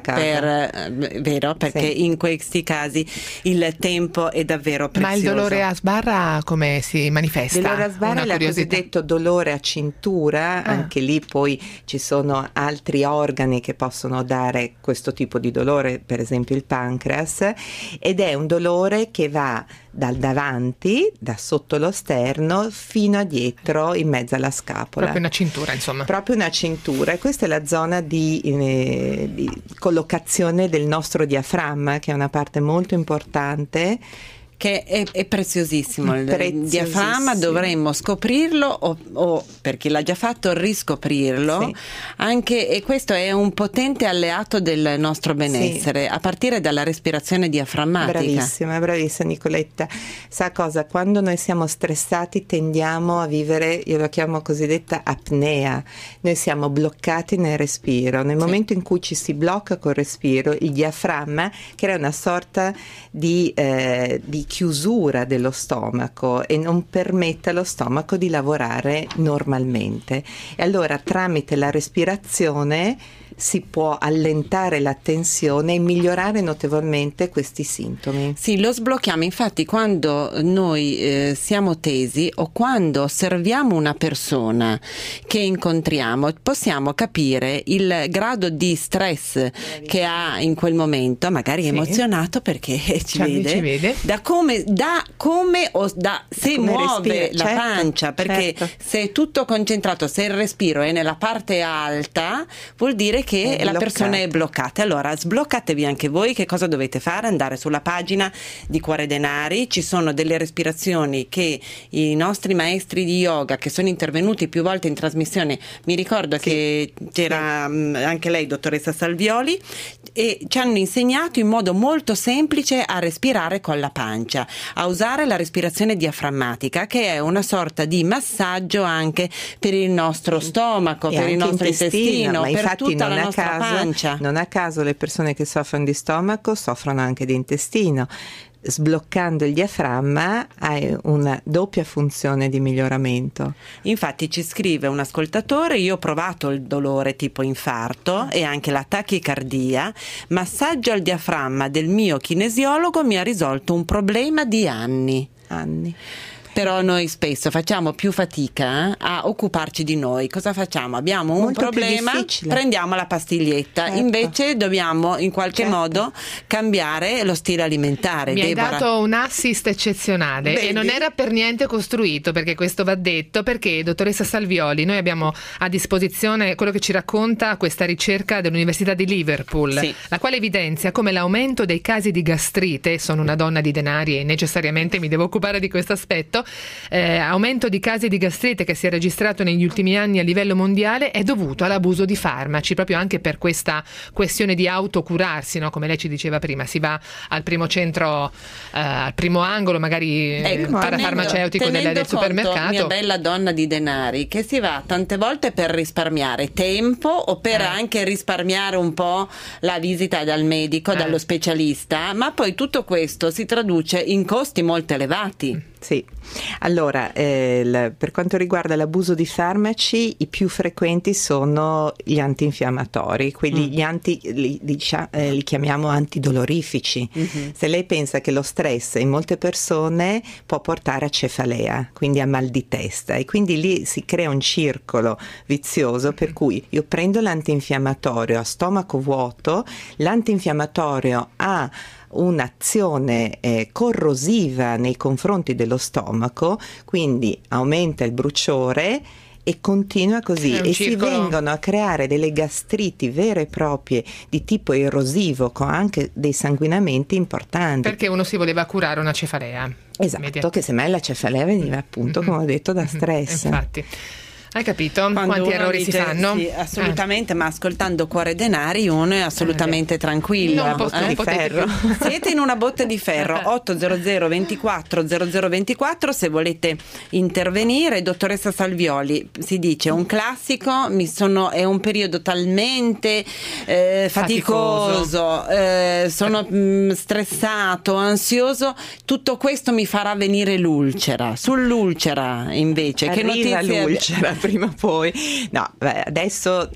vero? Perché in questi casi il tempo è davvero prezioso. Ma il dolore a sbarra come si manifesta? Il dolore a sbarra è il cosiddetto dolore a cintura. Anche lì poi ci sono altri organi che possono dare questo tipo di dolore, per esempio il pancreas, ed è un dolore che va dal davanti, da sotto lo sterno fino a dietro in mezzo alla scapola. Proprio una cintura, insomma. Proprio una cintura, e questa è la zona di collocazione del nostro diaframma, che è una parte molto importante, che è preziosissimo. Il diaframma dovremmo scoprirlo o per chi l'ha già fatto riscoprirlo, anche, e questo è un potente alleato del nostro benessere, a partire dalla respirazione diaframmatica. Bravissima Nicoletta. Sa cosa? Quando noi siamo stressati tendiamo a vivere, io la chiamo cosiddetta apnea, noi siamo bloccati nel respiro. Nel momento in cui ci si blocca col respiro, il diaframma crea una sorta di chiusura dello stomaco e non permette allo stomaco di lavorare normalmente. E allora tramite la respirazione si può allentare la tensione e migliorare notevolmente questi sintomi. Sì, lo sblocchiamo. Infatti quando noi siamo tesi o quando osserviamo una persona che incontriamo, possiamo capire il grado di stress che ha in quel momento, magari emozionato perché ci vede, se muove la pancia, perché se è tutto concentrato, se il respiro è nella parte alta, vuol dire che la persona è bloccata. Allora sbloccatevi anche voi. Che cosa dovete fare? Andare sulla pagina di Cuore Denari, ci sono delle respirazioni che i nostri maestri di yoga che sono intervenuti più volte in trasmissione, mi ricordo che c'era anche lei, dottoressa Salvioli, e ci hanno insegnato in modo molto semplice a respirare con la pancia, a usare la respirazione diaframmatica, che è una sorta di massaggio anche per il nostro stomaco, per il nostro intestino, per tutta la nostra pancia. Non a caso le persone che soffrono di stomaco soffrono anche di intestino. Sbloccando il diaframma hai una doppia funzione di miglioramento. Infatti ci scrive un ascoltatore: io ho provato il dolore tipo infarto e anche la tachicardia, massaggio al diaframma del mio kinesiologo mi ha risolto un problema di anni. Però noi spesso facciamo più fatica a occuparci di noi. Cosa facciamo? Abbiamo un problema, prendiamo la pastiglietta. Invece dobbiamo in qualche modo cambiare lo stile alimentare. Mi hai dato un assist eccezionale. E non era per niente costruito, perché questo va detto, perché dottoressa Salvioli, noi abbiamo a disposizione quello che ci racconta questa ricerca dell'Università di Liverpool, la quale evidenzia come l'aumento dei casi di gastrite, sono una donna di denari e necessariamente mi devo occupare di questo aspetto, aumento di casi di gastrite che si è registrato negli ultimi anni a livello mondiale è dovuto all'abuso di farmaci, proprio anche per questa questione di autocurarsi, no? Come lei ci diceva prima, si va al primo centro, al primo angolo magari parafarmaceutico del supermercato. Mia bella donna di denari, che si va tante volte per risparmiare tempo o per anche risparmiare un po' la visita dal medico, dallo specialista, ma poi tutto questo si traduce in costi molto elevati. Sì, allora per quanto riguarda l'abuso di farmaci, i più frequenti sono gli antinfiammatori, quelli li chiamiamo antidolorifici. Se lei pensa che lo stress in molte persone può portare a cefalea, quindi a mal di testa, e quindi lì si crea un circolo vizioso per cui io prendo l'antinfiammatorio a stomaco vuoto, l'antinfiammatorio ha un'azione corrosiva nei confronti dello stomaco, quindi aumenta il bruciore e continua così, e si vengono a creare delle gastriti vere e proprie di tipo erosivo con anche dei sanguinamenti importanti. Perché uno si voleva curare una cefalea. Esatto, che semmai la cefalea veniva appunto, come ho detto, da stress. Infatti. Hai capito quanti errori si fanno? Sì, assolutamente, ma ascoltando Cuore e Denari uno è assolutamente tranquillo. Di ferro. Siete in una botte di ferro. 800 24 0024 se volete intervenire. Dottoressa Salvioli, si dice un classico, è un periodo talmente faticoso, sono stressato, ansioso, tutto questo mi farà venire l'ulcera. Sull'ulcera invece, che notizie l'ulcera prima o poi. No, adesso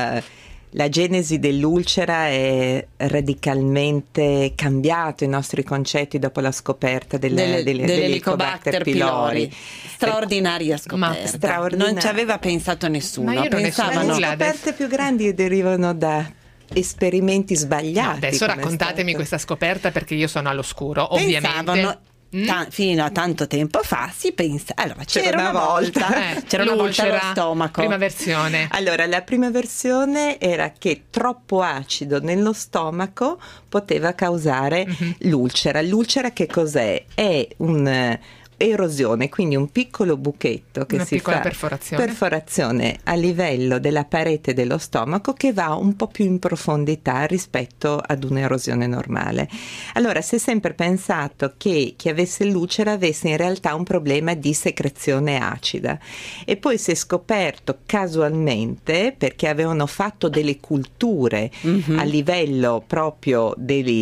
la genesi dell'ulcera è radicalmente cambiato, i nostri concetti dopo la scoperta dell'Helicobacter pylori. Straordinaria scoperta. Non ci aveva pensato nessuno. Ma io non le scoperte più grandi derivano da esperimenti sbagliati. No, adesso raccontatemi questa scoperta, perché io sono all'oscuro, ovviamente. Fino a tanto tempo fa si pensa, allora c'era una volta c'era una volta lo stomaco. Prima versione. Allora, la prima versione era che troppo acido nello stomaco poteva causare l'ulcera. L'ulcera che cos'è? È un erosione, quindi un piccolo buchetto che si fa, perforazione a livello della parete dello stomaco, che va un po' più in profondità rispetto ad un'erosione normale. Allora, si è sempre pensato che chi avesse l'ulcera avesse in realtà un problema di secrezione acida, e poi si è scoperto casualmente, perché avevano fatto delle culture a livello proprio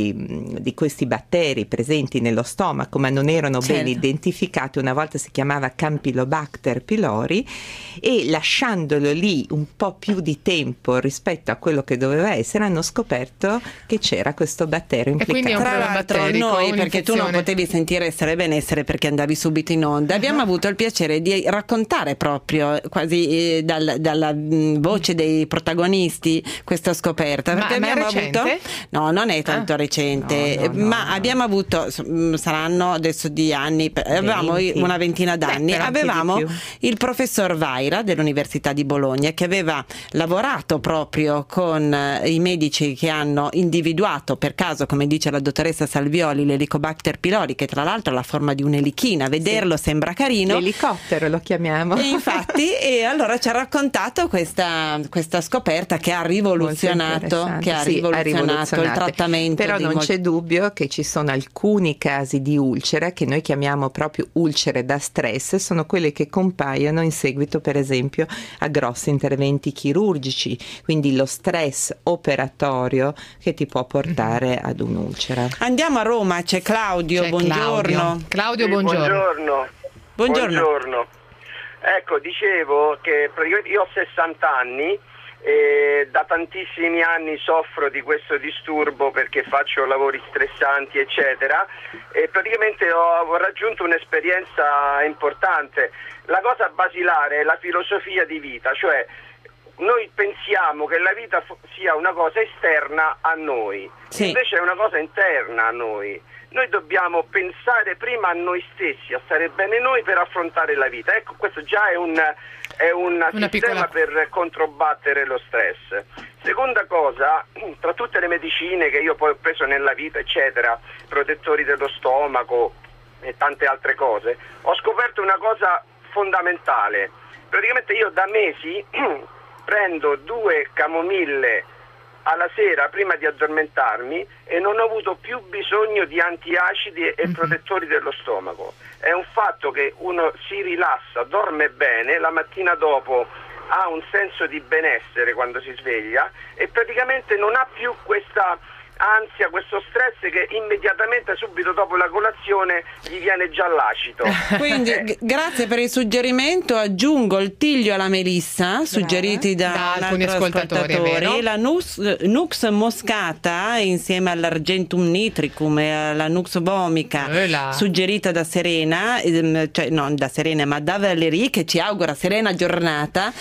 di questi batteri presenti nello stomaco, ma non erano ben identificati. Una volta si chiamava Campylobacter pylori, e lasciandolo lì un po' più di tempo rispetto a quello che doveva essere, hanno scoperto che c'era questo batterio implicato. E quindi è un problema batterico, noi, perché tu non potevi sentire Essere Benessere perché andavi subito in onda, abbiamo avuto il piacere di raccontare proprio quasi dalla voce dei protagonisti questa scoperta. Perché ma abbiamo è recente? avuto, no, non è tanto recente, ma abbiamo avuto, saranno adesso di anni, avevamo una ventina d'anni, avevamo il professor Vaira dell'Università di Bologna, che aveva lavorato proprio con i medici che hanno individuato per caso, come dice la dottoressa Salvioli, l'Helicobacter pylori, che tra l'altro ha la forma di un'elichina, vederlo sembra carino, l'elicottero lo chiamiamo, e infatti, e allora ci ha raccontato questa scoperta che ha rivoluzionato il trattamento. Però non c'è dubbio che ci sono alcuni casi di ulcera che noi chiamiamo proprio ulcere da stress, sono quelle che compaiono in seguito, per esempio, a grossi interventi chirurgici, quindi lo stress operatorio che ti può portare ad un'ulcera. Andiamo a Roma, c'è Claudio, buongiorno. Claudio, sì, buongiorno. Buongiorno. Ecco, dicevo che praticamente io ho 60 anni e da tantissimi anni soffro di questo disturbo perché faccio lavori stressanti eccetera, e praticamente ho raggiunto un'esperienza importante. La cosa basilare è la filosofia di vita, cioè noi pensiamo che la vita sia una cosa esterna a noi, invece è una cosa interna a noi. Noi dobbiamo pensare prima a noi stessi, a stare bene noi per affrontare la vita. Ecco, questo già è un sistema per controbattere lo stress. Seconda cosa, tra tutte le medicine che io poi ho preso nella vita, eccetera, protettori dello stomaco e tante altre cose, ho scoperto una cosa fondamentale. Praticamente io da mesi prendo 2 camomille alla sera prima di addormentarmi e non ho avuto più bisogno di antiacidi e protettori dello stomaco. È un fatto che uno si rilassa, dorme bene, la mattina dopo ha un senso di benessere quando si sveglia e praticamente non ha più questa ansia, questo stress che immediatamente, subito dopo la colazione, gli viene già l'acido. Quindi grazie per il suggerimento, aggiungo il tiglio alla melissa, suggeriti da alcuni ascoltatori, la Nux moscata insieme all'Argentum nitricum e alla Nux vomica, suggerita da Serena, cioè non da Serena ma da Valerie, che ci augura serena giornata,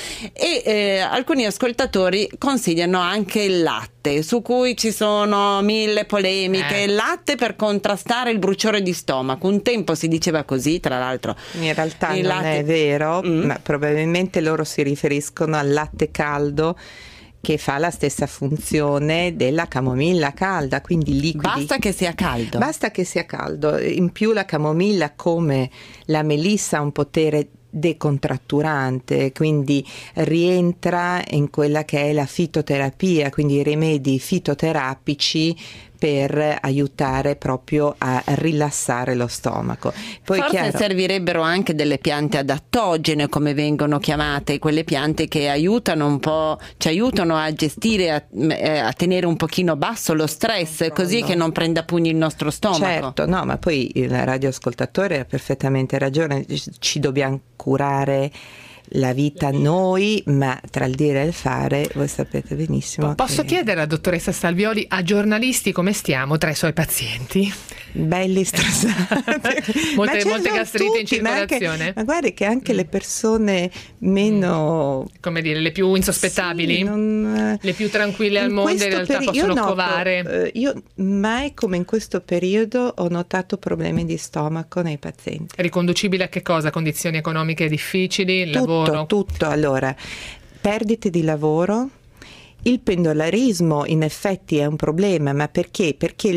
e alcuni ascoltatori consigliano anche il latte, su cui ci sono mille polemiche. Il latte per contrastare il bruciore di stomaco, un tempo si diceva così, tra l'altro in realtà non è vero, ma probabilmente loro si riferiscono al latte caldo, che fa la stessa funzione della camomilla calda, quindi liquidi. Basta che sia caldo. Basta che sia caldo. In più la camomilla, come la melissa, ha un potere decontratturante, quindi rientra in quella che è la fitoterapia, quindi i rimedi fitoterapici per aiutare proprio a rilassare lo stomaco. Poi forse servirebbero anche delle piante adattogene, come vengono chiamate, quelle piante che aiutano un po', ci aiutano a gestire, a tenere un pochino basso lo stress, così che non prenda pugni il nostro stomaco. Certo, no, ma poi il radioascoltatore ha perfettamente ragione, ci dobbiamo curare la vita noi, ma tra il dire e il fare voi sapete benissimo. Posso chiedere alla dottoressa Salvioli, a giornalisti come stiamo tra i suoi pazienti? Belli, stressanti. molte gastrite in circolazione. Ma guardi che anche le persone meno, come dire, le più insospettabili, le più tranquille al mondo, in realtà possono covare. Io mai come in questo periodo ho notato problemi di stomaco nei pazienti. Riconducibile a che cosa? Condizioni economiche difficili, lavoro? Tutto. Allora, perdite di lavoro. Il pendolarismo in effetti è un problema, ma perché? Perché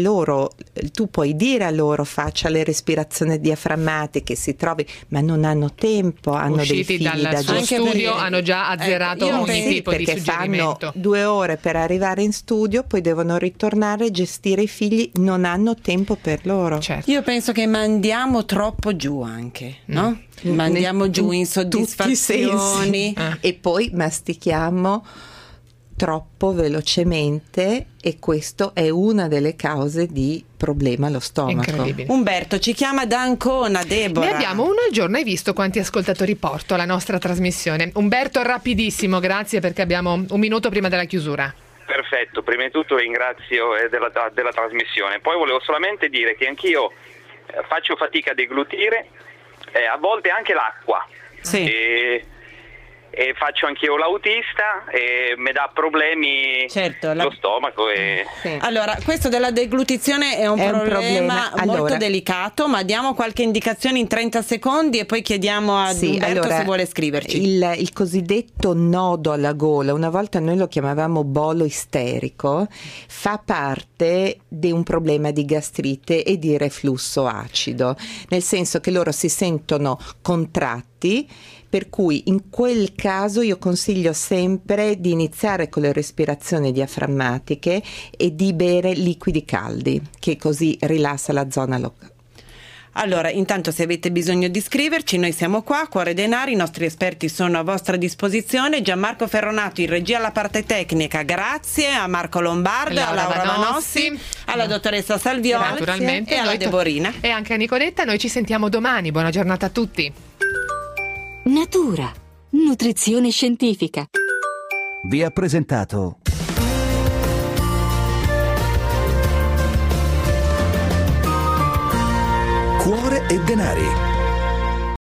tu puoi dire a loro faccia le respirazioni diaframmatiche, si trovi, ma non hanno tempo, hanno usciti dei figli dal suo studio, hanno già azzerato ogni tipo di suggerimento. Fanno 2 ore per arrivare in studio, poi devono ritornare a gestire i figli, non hanno tempo per loro. Certo. Io penso che mandiamo troppo giù anche, no? Mandiamo giù insoddisfazioni e poi mastichiamo troppo velocemente, e questo è una delle cause di problema allo stomaco. Umberto ci chiama da Ancona, Deborah. Ne abbiamo uno al giorno, hai visto quanti ascoltatori porto alla nostra trasmissione. Umberto, rapidissimo, grazie, perché abbiamo 1 minuto prima della chiusura. Perfetto, prima di tutto ringrazio della trasmissione, poi volevo solamente dire che anch'io faccio fatica a deglutire, a volte anche l'acqua. Sì. E faccio anch'io l'autista e mi dà problemi lo stomaco. Sì. Allora, questo della deglutizione è un problema molto delicato, ma diamo qualche indicazione in 30 secondi e poi chiediamo ad Umberto se vuole scriverci. Il cosiddetto nodo alla gola, una volta noi lo chiamavamo bolo isterico, fa parte di un problema di gastrite e di reflusso acido, nel senso che loro si sentono contratti, per cui in quel caso io consiglio sempre di iniziare con le respirazioni diaframmatiche e di bere liquidi caldi, che così rilassa la zona locale. Allora, intanto se avete bisogno di scriverci, noi siamo qua, Cuore Denari, i nostri esperti sono a vostra disposizione. Gianmarco Ferronato in regia alla parte tecnica, grazie a Marco Lombardo, a Laura Vanossi, alla dottoressa Salvioli naturalmente, e alla Deborina. E anche a Nicoletta. Noi ci sentiamo domani, buona giornata a tutti. Natura, nutrizione scientifica. Vi ha presentato Cuore e Denari.